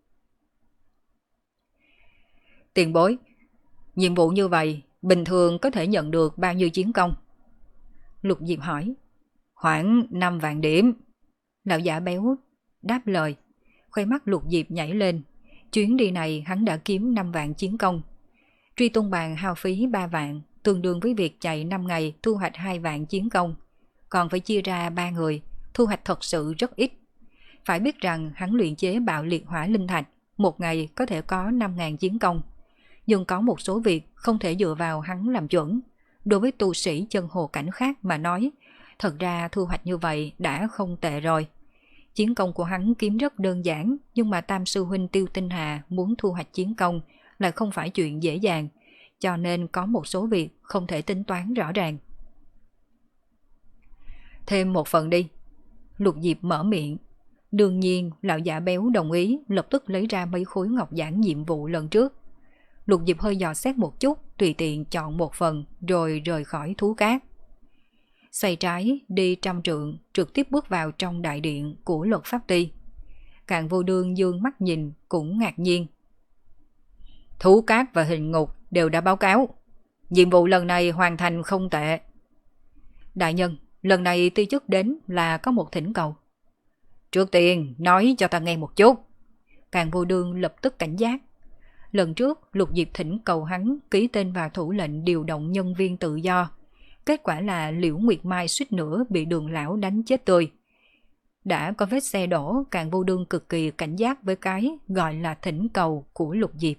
Tiền bối, nhiệm vụ như vậy, bình thường có thể nhận được bao nhiêu chiến công? Lục Diệp hỏi. Khoảng năm vạn điểm. Lão giả béo đáp lời. Khoe mắt Lục Diệp nhảy lên. Chuyến đi này hắn đã kiếm năm vạn chiến công. Truy tung bàn hao phí ba vạn, tương đương với việc chạy năm ngày thu hoạch hai vạn chiến công. Còn phải chia ra ba người, thu hoạch thật sự rất ít. Phải biết rằng hắn luyện chế bạo liệt hỏa linh thạch, một ngày có thể có năm nghìn chiến công. Nhưng có một số việc không thể dựa vào hắn làm chuẩn. Đối với tu sĩ chân hồ cảnh khác mà nói, thật ra thu hoạch như vậy đã không tệ rồi. Chiến công của hắn kiếm rất đơn giản, nhưng mà Tam sư huynh Tiêu Tinh Hà muốn thu hoạch chiến công lại không phải chuyện dễ dàng, cho nên có một số việc không thể tính toán rõ ràng. Thêm một phần đi. Lục Diệp mở miệng. Đương nhiên lão giả béo đồng ý, lập tức lấy ra mấy khối ngọc giản nhiệm vụ lần trước. Lục Diệp hơi dò xét một chút, tùy tiện chọn một phần rồi rời khỏi thú cát. Xoay trái đi trăm trượng, trực tiếp bước vào trong đại điện của Luật Pháp Ty. Càn Vô Đương dương mắt nhìn cũng ngạc nhiên. Thú cát và hình ngục đều đã báo cáo. Nhiệm vụ lần này hoàn thành không tệ. Đại nhân, lần này ty chức đến là có một thỉnh cầu. Trước tiên nói cho ta nghe một chút. Càn Vô Đương lập tức cảnh giác. Lần trước Lục Diệp thỉnh cầu hắn ký tên vào thủ lệnh điều động nhân viên tự do. Kết quả là Liễu Nguyệt Mai suýt nữa bị Đường lão đánh chết tươi. Đã có vết xe đổ, Càn Vô Đương cực kỳ cảnh giác với cái gọi là thỉnh cầu của Lục Diệp.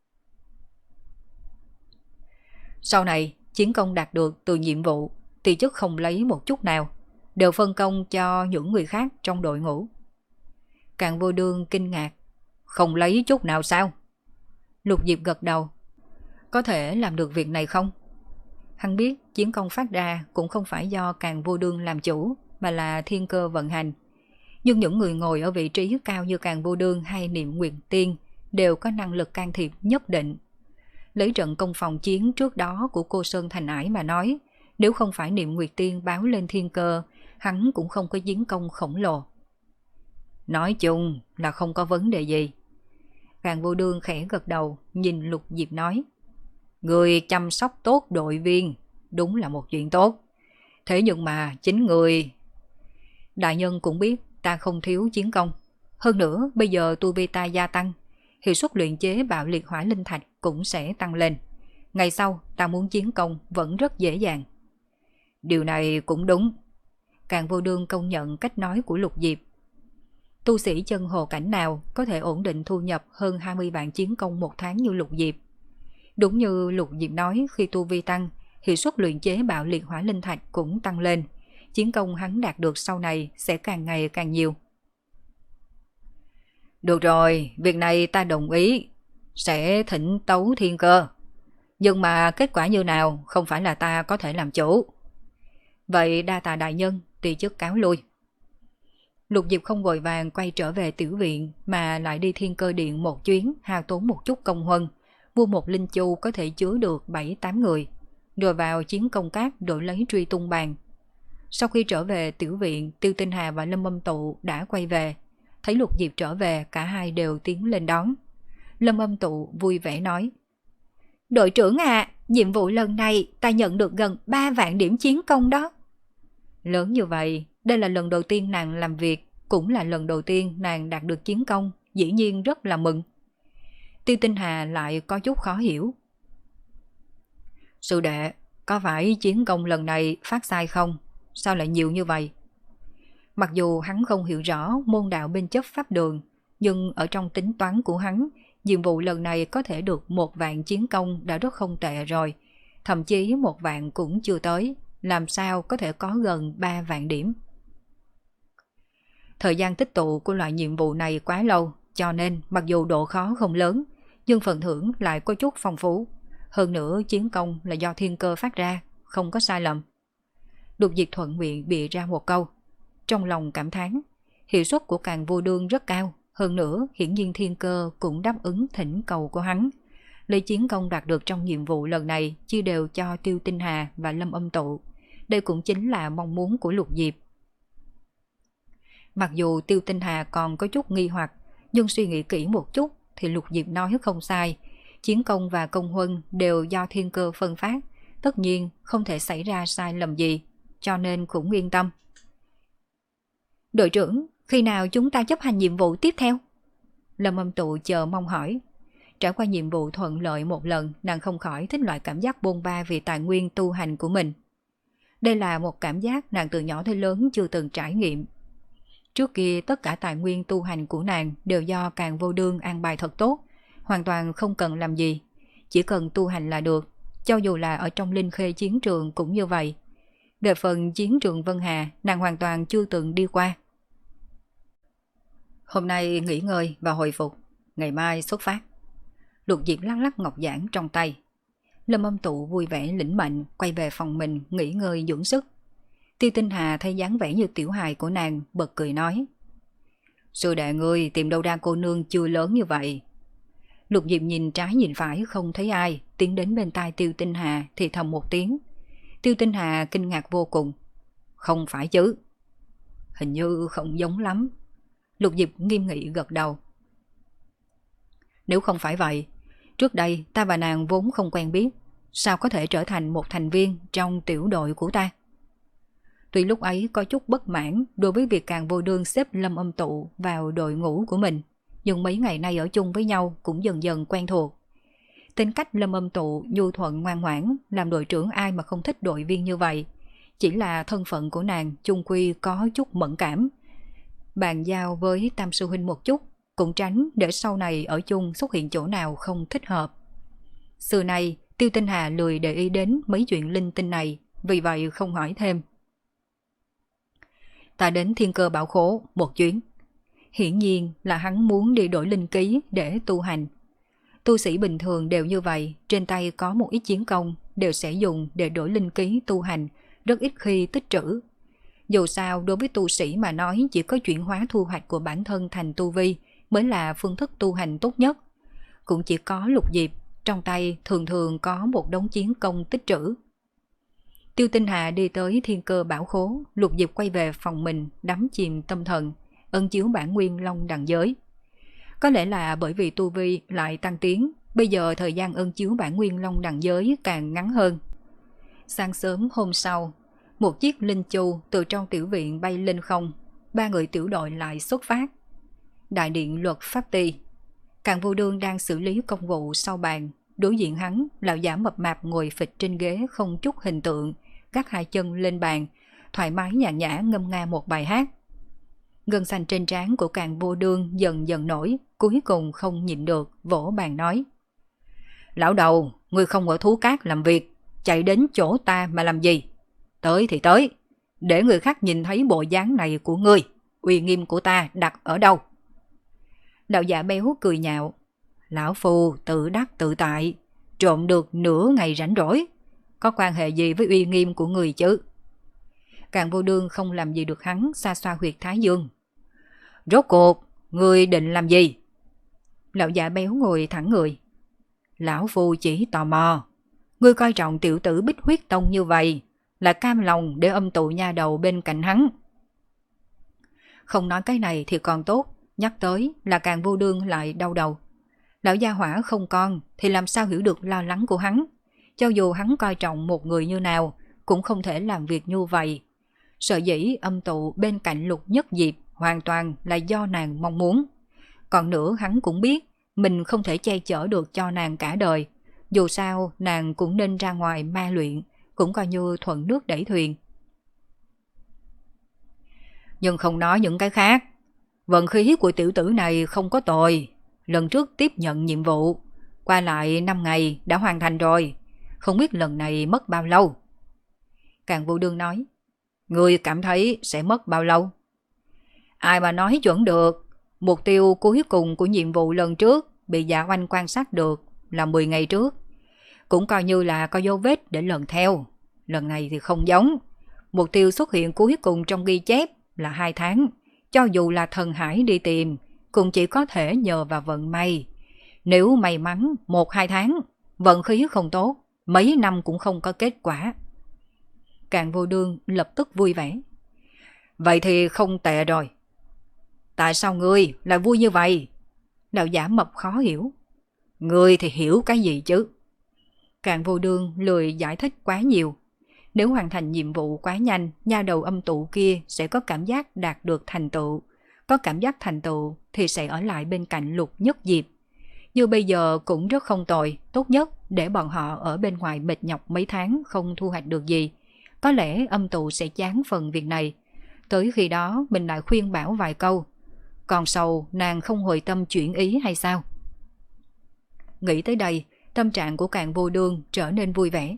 Sau này, chiến công đạt được từ nhiệm vụ, ty chức không lấy một chút nào, đều phân công cho những người khác trong đội ngũ. Càn Vô Đương kinh ngạc. Không lấy chút nào sao? Lục Diệp gật đầu. Có thể làm được việc này không? Hắn biết chiến công phát ra cũng không phải do Càn Vô Đương làm chủ, mà là thiên cơ vận hành. Nhưng những người ngồi ở vị trí cao như Càn Vô Đương hay Niệm Nguyệt Tiên đều có năng lực can thiệp nhất định. Lấy trận công phòng chiến trước đó của cô Sơn Thành Ải mà nói, nếu không phải Niệm Nguyệt Tiên báo lên thiên cơ, hắn cũng không có chiến công khổng lồ. Nói chung là không có vấn đề gì. Càn Vô Đương khẽ gật đầu, nhìn Lục Diệp nói. Người chăm sóc tốt đội viên, đúng là một chuyện tốt. Thế nhưng mà chính người... Đại nhân cũng biết ta không thiếu chiến công. Hơn nữa bây giờ tu vi ta gia tăng, hiệu suất luyện chế bạo liệt hỏa linh thạch cũng sẽ tăng lên. Ngày sau ta muốn chiến công vẫn rất dễ dàng. Điều này cũng đúng. Càn Vô Đương công nhận cách nói của Lục Diệp. Tu sĩ chân hồ cảnh nào có thể ổn định thu nhập hơn hai mươi vạn chiến công một tháng như Lục Diệp? Đúng như Lục Diệp nói, khi tu vi tăng, hiệu suất luyện chế bạo liệt hỏa linh thạch cũng tăng lên. Chiến công hắn đạt được sau này sẽ càng ngày càng nhiều. Được rồi, việc này ta đồng ý, sẽ thỉnh tấu thiên cơ. Nhưng mà kết quả như nào không phải là ta có thể làm chủ. Vậy đa tạ đại nhân, ti chức cáo lui. Lục Diệp không vội vàng quay trở về tiểu viện mà lại đi thiên cơ điện một chuyến, hao tốn một chút công huân, mua một linh chu có thể chứa được bảy tám người, rồi vào chiến công cát đổi lấy truy tung bàn. Sau khi trở về tiểu viện, Tiêu Tinh Hà và Lâm Âm Tụ đã quay về. Thấy Lục Diệp trở về, cả hai đều tiến lên đón. Lâm Âm Tụ vui vẻ nói: Đội trưởng à, nhiệm vụ lần này ta nhận được gần ba vạn điểm chiến công đó. Lớn như vậy, đây là lần đầu tiên nàng làm việc, cũng là lần đầu tiên nàng đạt được chiến công, dĩ nhiên rất là mừng. Tiêu Tinh Hà lại có chút khó hiểu. Sư đệ, có phải chiến công lần này phát sai không? Sao lại nhiều như vậy? Mặc dù hắn không hiểu rõ môn đạo bên chấp pháp đường, nhưng ở trong tính toán của hắn, nhiệm vụ lần này có thể được một vạn chiến công đã rất không tệ rồi. Thậm chí một vạn cũng chưa tới, làm sao có thể có gần ba vạn điểm. Thời gian tích tụ của loại nhiệm vụ này quá lâu, cho nên mặc dù độ khó không lớn, nhưng phần thưởng lại có chút phong phú. Hơn nữa chiến công là do thiên cơ phát ra, không có sai lầm. Lục Diệp thuận miệng bịa ra một câu, trong lòng cảm thán, hiệu suất của Càn Vô Đương rất cao. Hơn nữa hiển nhiên thiên cơ cũng đáp ứng thỉnh cầu của hắn. Lấy chiến công đạt được trong nhiệm vụ lần này chia đều cho Tiêu Tinh Hà và Lâm Âm Tụ. Đây cũng chính là mong muốn của Lục Diệp. Mặc dù Tiêu Tinh Hà còn có chút nghi hoặc, nhưng suy nghĩ kỹ một chút thì Lục Diệp nói không sai. Chiến công và công huân đều do thiên cơ phân phát, tất nhiên không thể xảy ra sai lầm gì, cho nên cũng yên tâm. Đội trưởng, khi nào chúng ta chấp hành nhiệm vụ tiếp theo? Lâm Âm Tụ chờ mong hỏi. Trải qua nhiệm vụ thuận lợi một lần, nàng không khỏi thích loại cảm giác bôn ba vì tài nguyên tu hành của mình. Đây là một cảm giác nàng từ nhỏ tới lớn chưa từng trải nghiệm. Trước kia tất cả tài nguyên tu hành của nàng đều do Càn Vô Đương an bài thật tốt, hoàn toàn không cần làm gì, chỉ cần tu hành là được, cho dù là ở trong Linh Khê chiến trường cũng như vậy. Về phần chiến trường Vân Hà, nàng hoàn toàn chưa từng đi qua. Hôm nay nghỉ ngơi và hồi phục, ngày mai xuất phát. Lục Diệp lắc lắc ngọc giản trong tay. Lâm Âm Tụ vui vẻ lĩnh mệnh quay về phòng mình nghỉ ngơi dưỡng sức. Tiêu Tinh Hà thấy dáng vẻ như tiểu hài của nàng, bật cười nói: Sư đệ ngươi tìm đâu ra cô nương chưa lớn như vậy? Lục Diệp nhìn trái nhìn phải không thấy ai, tiến đến bên tai Tiêu Tinh Hà thì thầm một tiếng. Tiêu Tinh Hà kinh ngạc vô cùng. Không phải chứ? Hình như không giống lắm. Lục Diệp nghiêm nghị gật đầu. Nếu không phải vậy, trước đây ta và nàng vốn không quen biết, sao có thể trở thành một thành viên trong tiểu đội của ta? Tuy lúc ấy có chút bất mãn đối với việc Càn Vô Đương xếp Lâm Âm Tụ vào đội ngũ của mình, nhưng mấy ngày nay ở chung với nhau cũng dần dần quen thuộc. Tính cách Lâm Âm Tụ nhu thuận ngoan ngoãn, làm đội trưởng ai mà không thích đội viên như vậy. Chỉ là thân phận của nàng chung quy có chút mẫn cảm. Bàn giao với Tam Sư Huynh một chút, cũng tránh để sau này ở chung xuất hiện chỗ nào không thích hợp. Xưa nay Tiêu Tinh Hà lười để ý đến mấy chuyện linh tinh này, vì vậy không hỏi thêm. Ta đến Thiên Cơ Bảo Khố một chuyến. Hiển nhiên là hắn muốn đi đổi linh ký để tu hành. Tu sĩ bình thường đều như vậy, trên tay có một ít chiến công đều sẽ dùng để đổi linh ký tu hành, rất ít khi tích trữ. Dù sao đối với tu sĩ mà nói, chỉ có chuyển hóa thu hoạch của bản thân thành tu vi mới là phương thức tu hành tốt nhất. Cũng chỉ có Lục Diệp trong tay thường thường có một đống chiến công tích trữ. Tiêu Tinh Hà đi tới Thiên Cơ Bảo Khố, Lục Diệp quay về phòng mình đắm chìm tâm thần, ân chiếu bản nguyên long đằng giới. Có lẽ là bởi vì tu vi lại tăng tiến, bây giờ thời gian ân chiếu bản nguyên long đằng giới càng ngắn hơn. Sáng sớm hôm sau, một chiếc linh chu từ trong tiểu viện bay lên không, ba người tiểu đội lại xuất phát. Đại điện luật pháp ty, Càn Vô Đương đang xử lý công vụ sau bàn, đối diện hắn lão giả mập mạp ngồi phịch trên ghế không chút hình tượng, gác hai chân lên bàn, thoải mái nhàn nhã ngâm nga một bài hát. Gân xanh trên trán của Càn Vô Đương dần dần nổi, cuối cùng không nhịn được, vỗ bàn nói: Lão đầu, ngươi không ở thú cát làm việc, chạy đến chỗ ta mà làm gì? Tới thì tới, để người khác nhìn thấy bộ dáng này của ngươi, uy nghiêm của ta đặt ở đâu? Lão giả béo cười nhạo. Lão Phu tự đắc tự tại, trộm được nửa ngày rảnh rỗi, có quan hệ gì với uy nghiêm của người chứ? Càn Vô Đương không làm gì được hắn, xoa xoa huyệt thái dương. Rốt cuộc, người định làm gì? Lão giả béo ngồi thẳng người. Lão Phu chỉ tò mò, ngươi coi trọng tiểu tử Bích Huyết Tông như vậy, là cam lòng để âm tụ nha đầu bên cạnh hắn. Không nói cái này thì còn tốt, nhắc tới là Càn Vô Đương lại đau đầu. Lão gia hỏa không con thì làm sao hiểu được lo lắng của hắn. Cho dù hắn coi trọng một người như nào, cũng không thể làm việc như vậy. Sở dĩ âm tụ bên cạnh Lục Nhất Diệp hoàn toàn là do nàng mong muốn. Còn nữa hắn cũng biết mình không thể che chở được cho nàng cả đời. Dù sao nàng cũng nên ra ngoài ma luyện, cũng coi như thuận nước đẩy thuyền. Nhưng không nói những cái khác, vận khí của tiểu tử này không có tồi. Lần trước tiếp nhận nhiệm vụ, qua lại năm ngày đã hoàn thành rồi. Không biết lần này mất bao lâu? Càn Vô Đương nói. Ngươi cảm thấy sẽ mất bao lâu? Ai mà nói chuẩn được. Mục tiêu cuối cùng của nhiệm vụ lần trước bị Dạ Oanh quan sát được là mười ngày trước. Cũng coi như là có dấu vết để lần theo. Lần này thì không giống. Mục tiêu xuất hiện cuối cùng trong ghi chép là hai tháng. Cho dù là thần hải đi tìm, cũng chỉ có thể nhờ vào vận may. Nếu may mắn một hai tháng, vận khí không tốt, mấy năm cũng không có kết quả. Càn Vô Đương lập tức vui vẻ. Vậy thì không tệ rồi. Tại sao ngươi lại vui như vậy? Đạo giả mập khó hiểu. Ngươi thì hiểu cái gì chứ? Càn Vô Đương lười giải thích quá nhiều. Nếu hoàn thành nhiệm vụ quá nhanh, nha đầu âm tụ kia sẽ có cảm giác đạt được thành tựu. Có cảm giác thành tựu thì sẽ ở lại bên cạnh Lục Nhất Diệp. Như bây giờ cũng rất không tồi, tốt nhất để bọn họ ở bên ngoài mệt nhọc mấy tháng không thu hoạch được gì. Có lẽ âm tụ sẽ chán phần việc này. Tới khi đó mình lại khuyên bảo vài câu. Còn sau nàng không hồi tâm chuyển ý hay sao? Nghĩ tới đây, tâm trạng của Càn Vô Đương trở nên vui vẻ.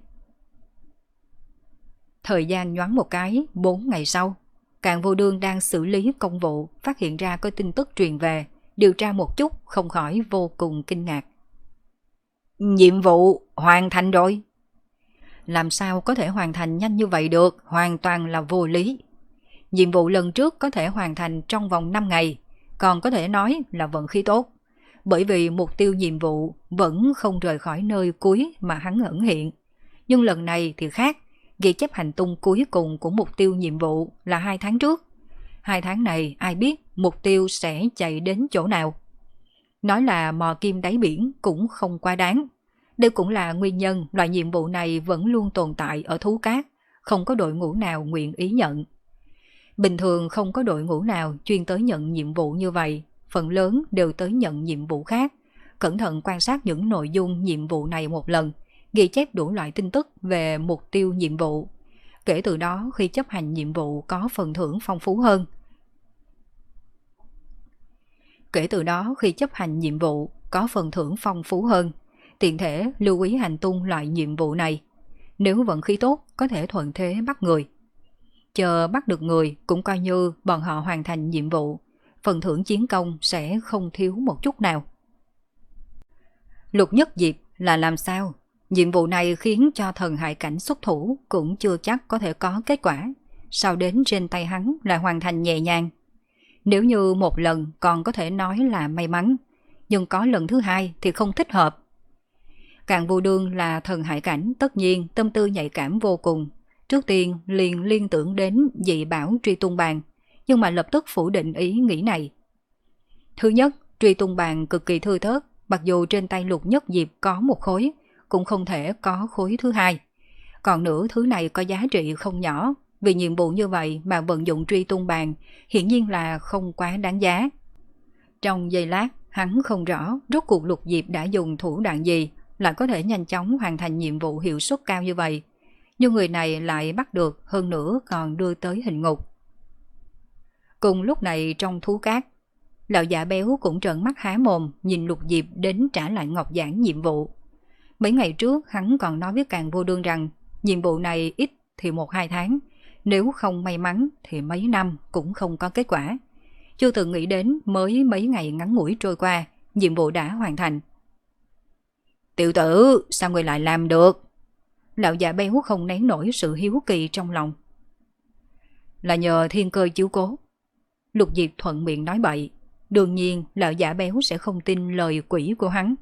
Thời gian nhoáng một cái, bốn ngày sau, Càn Vô Đương đang xử lý công vụ, phát hiện ra có tin tức truyền về, điều tra một chút không khỏi vô cùng kinh ngạc. Nhiệm vụ hoàn thành rồi. Làm sao có thể hoàn thành nhanh như vậy được, hoàn toàn là vô lý. Nhiệm vụ lần trước có thể hoàn thành trong vòng năm ngày, còn có thể nói là vận khí tốt. Bởi vì mục tiêu nhiệm vụ vẫn không rời khỏi nơi cuối mà hắn ẩn hiện. Nhưng lần này thì khác, ghi chép hành tung cuối cùng của mục tiêu nhiệm vụ là hai tháng trước. Hai tháng này ai biết mục tiêu sẽ chạy đến chỗ nào. Nói là mò kim đáy biển cũng không quá đáng. Đây cũng là nguyên nhân loại nhiệm vụ này vẫn luôn tồn tại ở thú cát, không có đội ngũ nào nguyện ý nhận. Bình thường không có đội ngũ nào chuyên tới nhận nhiệm vụ như vậy, phần lớn đều tới nhận nhiệm vụ khác. Cẩn thận quan sát những nội dung nhiệm vụ này một lần, ghi chép đủ loại tin tức về mục tiêu nhiệm vụ. Kể từ đó khi chấp hành nhiệm vụ có phần thưởng phong phú hơn. Kể từ đó khi chấp hành nhiệm vụ có phần thưởng phong phú hơn, tiện thể lưu ý hành tung loại nhiệm vụ này. Nếu vận khí tốt có thể thuận thế bắt người. Chờ bắt được người cũng coi như bọn họ hoàn thành nhiệm vụ, phần thưởng chiến công sẽ không thiếu một chút nào. Lục Nhất Diệp là làm sao? Nhiệm vụ này khiến cho thần hải cảnh xuất thủ cũng chưa chắc có thể có kết quả. Sao đến trên tay hắn lại hoàn thành nhẹ nhàng? Nếu như một lần còn có thể nói là may mắn, nhưng có lần thứ hai thì không thích hợp. Càn Vô Đương là thần hải cảnh, tất nhiên tâm tư nhạy cảm vô cùng. Trước tiên liền liên tưởng đến dị bảo truy tung bàn, nhưng mà lập tức phủ định ý nghĩ này. Thứ nhất, truy tung bàn cực kỳ thưa thớt, mặc dù trên tay Lục Nhất Diệp có một khối, cũng không thể có khối thứ hai. Còn nữa thứ này có giá trị không nhỏ, vì nhiệm vụ như vậy mà vận dụng truy tung bàn hiển nhiên là không quá đáng giá. Trong giây lát, hắn không rõ rốt cuộc Lục Diệp đã dùng thủ đoạn gì lại có thể nhanh chóng hoàn thành nhiệm vụ hiệu suất cao như vậy. Nhưng người này lại bắt được, hơn nữa còn đưa tới hình ngục. Cùng lúc này trong thú cát, lão giả béo cũng trợn mắt há mồm nhìn Lục Diệp đến trả lại ngọc giản nhiệm vụ. Mấy ngày trước hắn còn nói với Càn Vô Đương rằng nhiệm vụ này ít thì một hai tháng, nếu không may mắn thì mấy năm cũng không có kết quả. chưa từng nghĩ đến mới mấy ngày ngắn ngủi trôi qua, nhiệm vụ đã hoàn thành. Tiểu tử, sao ngươi lại làm được? Lão già béo không nén nổi sự hiếu kỳ trong lòng. Là nhờ thiên cơ chiếu cố. Lục Diệp thuận miệng nói bậy. Đương nhiên lão già béo sẽ không tin lời quỷ của hắn.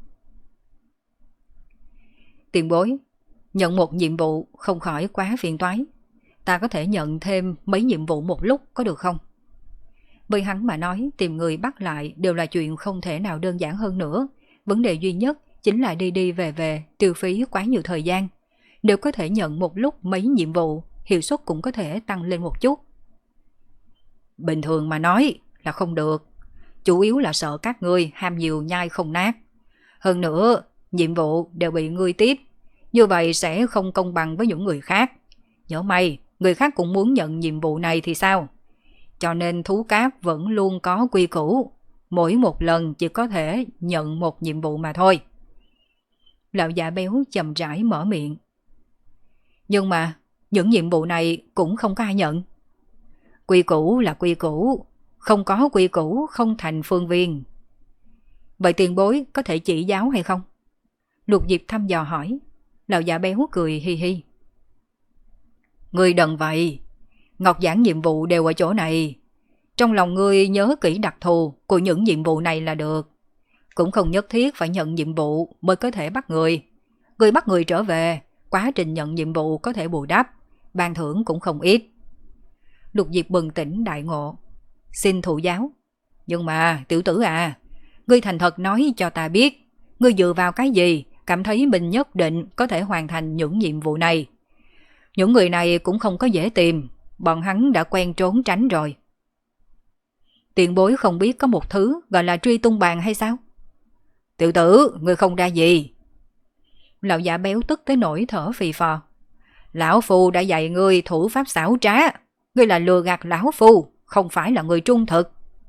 Tiền bối, nhận một nhiệm vụ không khỏi quá phiền toái. Ta có thể nhận thêm mấy nhiệm vụ một lúc có được không? Với hắn mà nói, tìm người bắt lại đều là chuyện không thể nào đơn giản hơn nữa. Vấn đề duy nhất chính là đi đi về về, tiêu phí quá nhiều thời gian. Nếu có thể nhận một lúc mấy nhiệm vụ, hiệu suất cũng có thể tăng lên một chút. Bình thường mà nói là không được. Chủ yếu là sợ các ngươi ham nhiều nhai không nát. Hơn nữa, nhiệm vụ đều bị ngươi tiếp. Như vậy sẽ không công bằng với những người khác. Nhớ mày, người khác cũng muốn nhận nhiệm vụ này thì sao? Cho nên thú cát vẫn luôn có quy củ. Mỗi một lần chỉ có thể nhận một nhiệm vụ mà thôi. Lão già béo chậm rãi mở miệng. Nhưng mà, những nhiệm vụ này cũng không có ai nhận. Quy củ là quy củ, không có quy củ không thành phương viên. Vậy tiền bối có thể chỉ giáo hay không? Lục Diệp thăm dò hỏi. Lão già béo cười hi hi. Ngươi đần vậy, ngọc giảng nhiệm vụ đều ở chỗ này. Trong lòng ngươi nhớ kỹ đặc thù của những nhiệm vụ này là được. Cũng không nhất thiết phải nhận nhiệm vụ mới có thể bắt người. Ngươi bắt người trở về, quá trình nhận nhiệm vụ có thể bù đắp, ban thưởng cũng không ít. Lục Diệp bừng tỉnh đại ngộ. Xin thụ giáo. Nhưng mà tiểu tử à, ngươi thành thật nói cho ta biết, ngươi dựa vào cái gì cảm thấy mình nhất định có thể hoàn thành những nhiệm vụ này? Những người này cũng không có dễ tìm, bọn hắn đã quen trốn tránh rồi. Tiền bối không biết có một thứ gọi là truy tung bàn hay sao? Tiểu tử, ngươi không ra gì. Lão già béo tức tới nỗi thở phì phò. Lão Phu đã dạy ngươi thủ pháp xảo trá. Ngươi là lừa gạt lão Phu, không phải là người trung thực.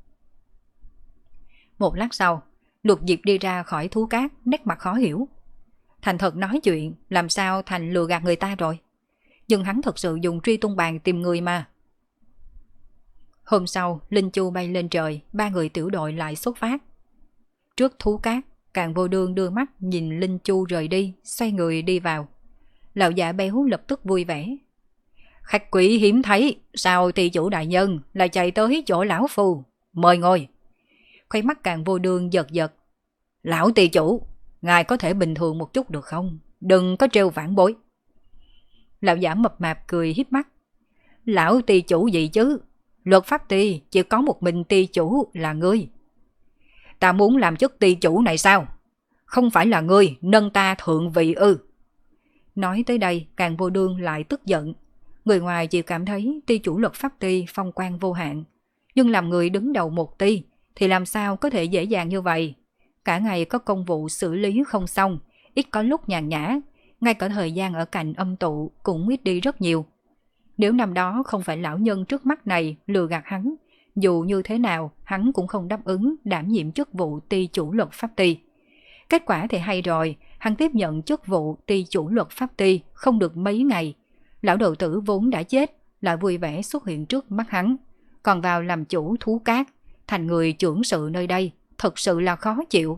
Một lát sau, Lục Diệp đi ra khỏi thú cát, nét mặt khó hiểu. Thành thật nói chuyện, làm sao thành lừa gạt người ta rồi? Nhưng hắn thật sự dùng truy tung bàn tìm người mà. Hôm sau, Linh Chu bay lên trời, ba người tiểu đội lại xuất phát. Trước thú cát, Càng Vô Đương đưa mắt nhìn Linh Chu rời đi, xoay người đi vào. Lão già béo lập tức vui vẻ. Khách quý hiếm thấy, sao ty chủ đại nhân lại chạy tới chỗ lão Phu? Mời ngồi. Khoai mắt Càng Vô Đương giật giật. Lão ty chủ, ngài có thể bình thường một chút được không? Đừng có trêu vãn bối. Lão giả mập mạp cười hiếp mắt. Lão ty chủ gì chứ? Luật pháp ty chỉ có một mình ty chủ là ngươi. Ta muốn làm chức ty chủ này sao? Không phải là ngươi nâng ta thượng vị ư? Nói tới đây, Càng Vô Đương lại tức giận. Người ngoài chỉ cảm thấy ty chủ luật pháp ty phong quang vô hạn, nhưng làm người đứng đầu một ty thì làm sao có thể dễ dàng như vậy? Cả ngày có công vụ xử lý không xong, ít có lúc nhàn nhã, ngay cả thời gian ở cạnh âm tụ cũng ít đi rất nhiều. Nếu năm đó không phải lão nhân trước mắt này lừa gạt hắn, dù như thế nào hắn cũng không đáp ứng đảm nhiệm chức vụ ty chủ luật pháp ty. Kết quả thì hay rồi, hắn tiếp nhận chức vụ ty chủ luật pháp ty không được mấy ngày, lão đầu tử vốn đã chết lại vui vẻ xuất hiện trước mắt hắn, còn vào làm chủ thú cát, thành người trưởng sự nơi đây, thật sự là khó chịu.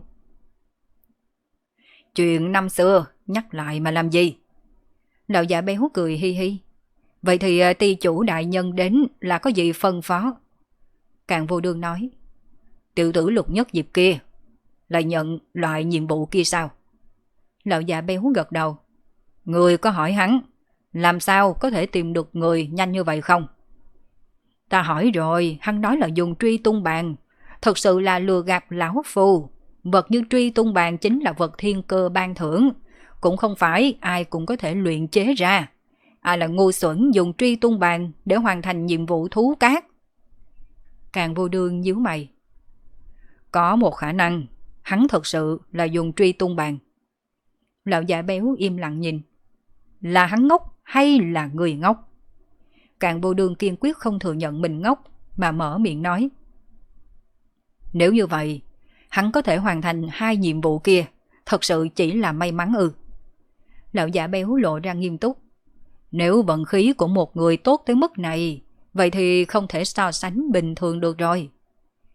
Chuyện năm xưa nhắc lại mà làm gì? Lão già béo cười hi hi. Vậy thì ty chủ đại nhân đến là có gì phân phó? Càng Vô Đương nói. Tiểu tử Lục Nhất Diệp kia lại nhận loại nhiệm vụ kia sao? Lão già béo gật đầu. Người có hỏi hắn làm sao có thể tìm được người nhanh như vậy không? Ta hỏi rồi, hắn nói là dùng truy tung bàn. Thật sự là lừa gạt lão Phu. Vật như truy tung bàn chính là vật thiên cơ ban thưởng, cũng không phải ai cũng có thể luyện chế ra. Ai là ngu xuẩn dùng truy tung bàn để hoàn thành nhiệm vụ thú cát? Càng Vô Đương nhíu mày. Có một khả năng hắn thật sự là dùng truy tung bàn. Lão già béo im lặng nhìn. Là hắn ngốc hay là người ngốc? Càng Vô Đương kiên quyết không thừa nhận mình ngốc, mà mở miệng nói. Nếu như vậy, hắn có thể hoàn thành hai nhiệm vụ kia, thật sự chỉ là may mắn ư? Lão giả béo lộ ra nghiêm túc. Nếu vận khí của một người tốt tới mức này, vậy thì không thể so sánh bình thường được rồi.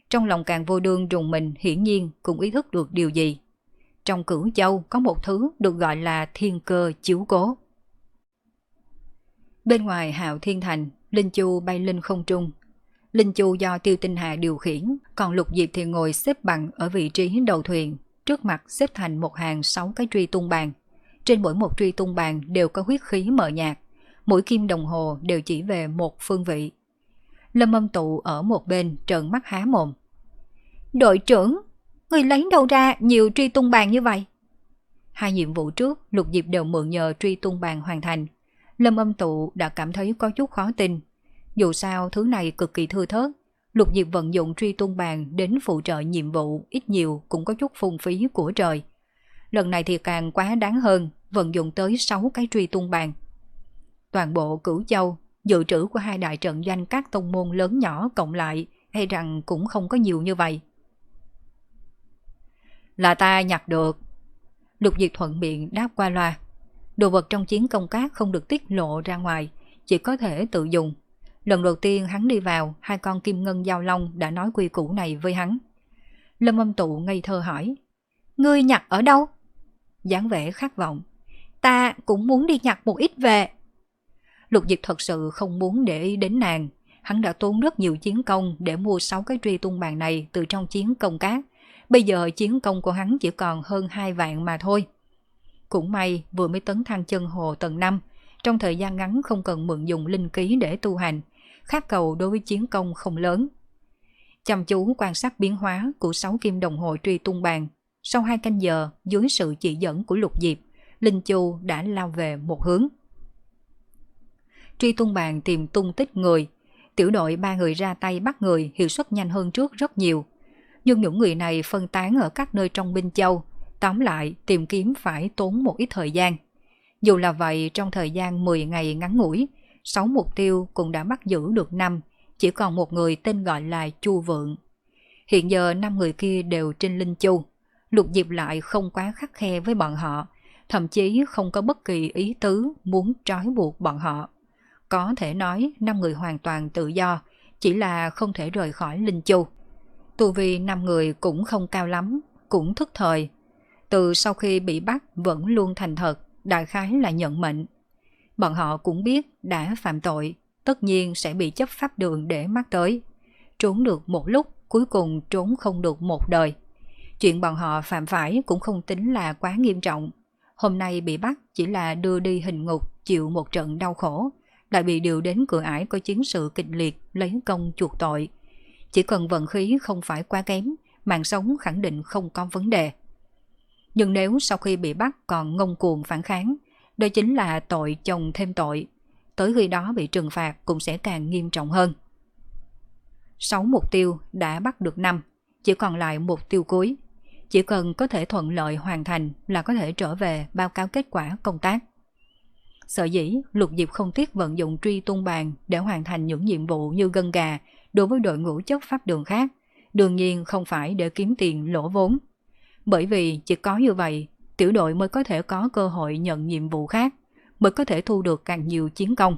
Trong lòng Càng Vô Đương rùng mình, hiển nhiên cũng ý thức được điều gì. Trong Cửu Châu có một thứ được gọi là thiên cơ chiếu cố. Bên ngoài Hạo Thiên Thành, Linh Chu bay lên không trung. Linh Chu do Tiêu Tinh Hà điều khiển, còn Lục Diệp thì ngồi xếp bằng ở vị trí đầu thuyền, trước mặt xếp thành một hàng sáu cái truy tung bàn. Trên mỗi một truy tung bàn đều có huyết khí mờ nhạt, mỗi kim đồng hồ đều chỉ về một phương vị. Lâm Âm Tụ ở một bên trợn mắt há mồm. Đội trưởng, người lấy đâu ra nhiều truy tung bàn như vậy? Hai nhiệm vụ trước, Lục Diệp đều mượn nhờ truy tung bàn hoàn thành. Lâm Âm Tụ đã cảm thấy có chút khó tin. Dù sao thứ này cực kỳ thưa thớt, Lục Diệp vận dụng truy tung bàn đến phụ trợ nhiệm vụ ít nhiều cũng có chút phung phí của trời. Lần này thì càng quá đáng hơn, vận dụng tới sáu cái truy tung bàn. Toàn bộ Cửu Châu, dự trữ của hai đại trận doanh các tông môn lớn nhỏ cộng lại hay rằng cũng không có nhiều như vậy. Là ta nhặt được. Lục Diệp thuận miệng đáp qua loa. Đồ vật trong chiến công cát không được tiết lộ ra ngoài, chỉ có thể tự dùng. Lần đầu tiên hắn đi vào, hai con kim ngân giao long đã nói quy củ này với hắn. Lâm Âm Tụ ngây thơ hỏi, ngươi nhặt ở đâu? Dáng vẻ khát vọng, ta cũng muốn đi nhặt một ít về. Lục Diệp thật sự không muốn để ý đến nàng. Hắn đã tốn rất nhiều chiến công để mua sáu cái truy tung bàn này từ trong chiến công cát. Bây giờ chiến công của hắn chỉ còn hơn hai vạn mà thôi. Cũng may vừa mới tấn thăng chân hồ tầng năm, trong thời gian ngắn không cần mượn dùng linh khí để tu hành, khát cầu đối với chiến công không lớn. Chăm chú quan sát biến hóa của sáu kim đồng hồ truy tung bàn, sau hai canh giờ dưới sự chỉ dẫn của Lục Diệp, Linh Chu đã lao về một hướng. Truy tung bàn tìm tung tích người, tiểu đội ba người ra tay bắt người hiệu suất nhanh hơn trước rất nhiều. Nhưng những người này phân tán ở các nơi trong Binh Châu, tóm lại tìm kiếm phải tốn một ít thời gian. Dù là vậy, trong thời gian mười ngày ngắn ngủi, sáu mục tiêu cũng đã bắt giữ được năm, chỉ còn một người tên gọi là Chu Vượng. Hiện giờ năm người kia đều trên Linh Chu. Lục Diệp lại không quá khắt khe với bọn họ, thậm chí không có bất kỳ ý tứ muốn trói buộc bọn họ. Có thể nói năm người hoàn toàn tự do, chỉ là không thể rời khỏi Linh Chu. Tu vi năm người cũng không cao lắm, cũng thức thời. Từ sau khi bị bắt vẫn luôn thành thật, đại khái là nhận mệnh. Bọn họ cũng biết đã phạm tội, tất nhiên sẽ bị chấp pháp đường để mắt tới. Trốn được một lúc, cuối cùng trốn không được một đời. Chuyện bọn họ phạm phải cũng không tính là quá nghiêm trọng. Hôm nay bị bắt chỉ là đưa đi hình ngục, chịu một trận đau khổ, lại bị điều đến cửa ải có chiến sự kịch liệt lấy công chuộc tội. Chỉ cần vận khí không phải quá kém, mạng sống khẳng định không có vấn đề. Nhưng nếu sau khi bị bắt còn ngông cuồng phản kháng, đó chính là tội chồng thêm tội. Tới khi đó bị trừng phạt cũng sẽ càng nghiêm trọng hơn. Sáu mục tiêu đã bắt được năm, chỉ còn lại mục tiêu cuối. Chỉ cần có thể thuận lợi hoàn thành là có thể trở về báo cáo kết quả công tác. Sở dĩ Lục Diệp không tiếc vận dụng truy tung bàn để hoàn thành những nhiệm vụ như gân gà đối với đội ngũ chấp pháp đường khác, đương nhiên không phải để kiếm tiền lỗ vốn. Bởi vì chỉ có như vậy, tiểu đội mới có thể có cơ hội nhận nhiệm vụ khác, mới có thể thu được càng nhiều chiến công.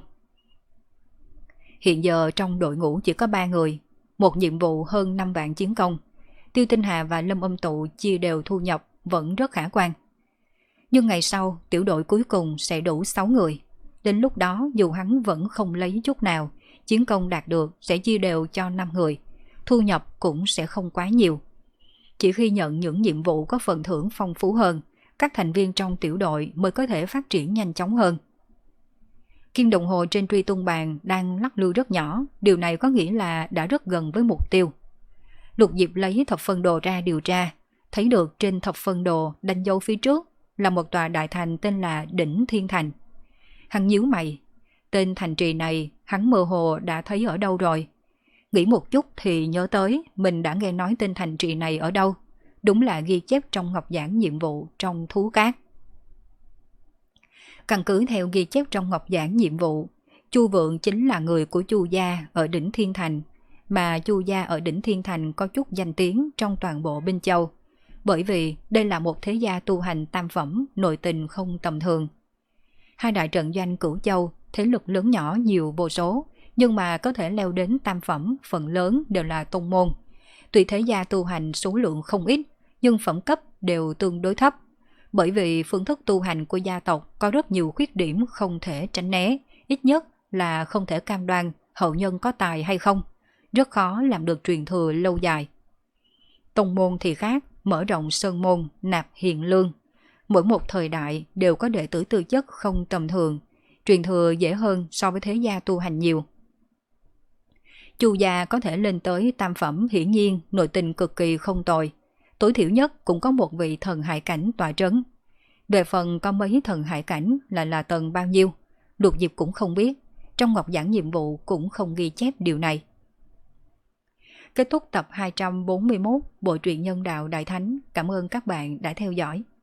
Hiện giờ trong đội ngũ chỉ có ba người, một nhiệm vụ hơn năm vạn chiến công. Tiêu Tinh Hà và Lâm Âm Tụ chia đều thu nhập vẫn rất khả quan. Nhưng ngày sau, tiểu đội cuối cùng sẽ đủ sáu người. Đến lúc đó dù hắn vẫn không lấy chút nào, chiến công đạt được sẽ chia đều cho năm người. Thu nhập cũng sẽ không quá nhiều. Chỉ khi nhận những nhiệm vụ có phần thưởng phong phú hơn, các thành viên trong tiểu đội mới có thể phát triển nhanh chóng hơn. Kim đồng hồ trên truy tung bàn đang lắc lư rất nhỏ, điều này có nghĩa là đã rất gần với mục tiêu. Lục Diệp lấy thập phân đồ ra điều tra, thấy được trên thập phân đồ đánh dấu phía trước là một tòa đại thành tên là Đỉnh Thiên Thành. Hắn nhíu mày, tên thành trì này hắn mơ hồ đã thấy ở đâu rồi. Nghĩ một chút thì nhớ tới mình đã nghe nói tên thành trì này ở đâu, đúng là ghi chép trong ngọc giảng nhiệm vụ trong thú cát. Căn cứ theo ghi chép trong ngọc giảng nhiệm vụ, Chu Vượng chính là người của Chu gia ở Đỉnh Thiên Thành, mà Chu gia ở Đỉnh Thiên Thành có chút danh tiếng trong toàn bộ Binh Châu, bởi vì đây là một thế gia tu hành tam phẩm, nội tình không tầm thường. Hai đại trận doanh Cửu Châu, thế lực lớn nhỏ nhiều vô số, nhưng mà có thể leo đến tam phẩm phần lớn đều là tông môn. Tuy thế gia tu hành số lượng không ít, nhưng phẩm cấp đều tương đối thấp. Bởi vì phương thức tu hành của gia tộc có rất nhiều khuyết điểm không thể tránh né, ít nhất là không thể cam đoan hậu nhân có tài hay không, rất khó làm được truyền thừa lâu dài. Tông môn thì khác, mở rộng sơn môn, nạp hiền lương. Mỗi một thời đại đều có đệ tử tư chất không tầm thường, truyền thừa dễ hơn so với thế gia tu hành nhiều. Chu gia có thể lên tới tam phẩm hiển nhiên nội tình cực kỳ không tồi, tối thiểu nhất cũng có một vị thần hải cảnh tọa trấn. Về phần có mấy thần hải cảnh là là tầng bao nhiêu, Lục Diệp cũng không biết, trong ngọc giảng nhiệm vụ cũng không ghi chép điều này. Kết thúc tập hai trăm bốn mươi mốt Bộ truyện Nhân Đạo Đại Thánh. Cảm ơn các bạn đã theo dõi.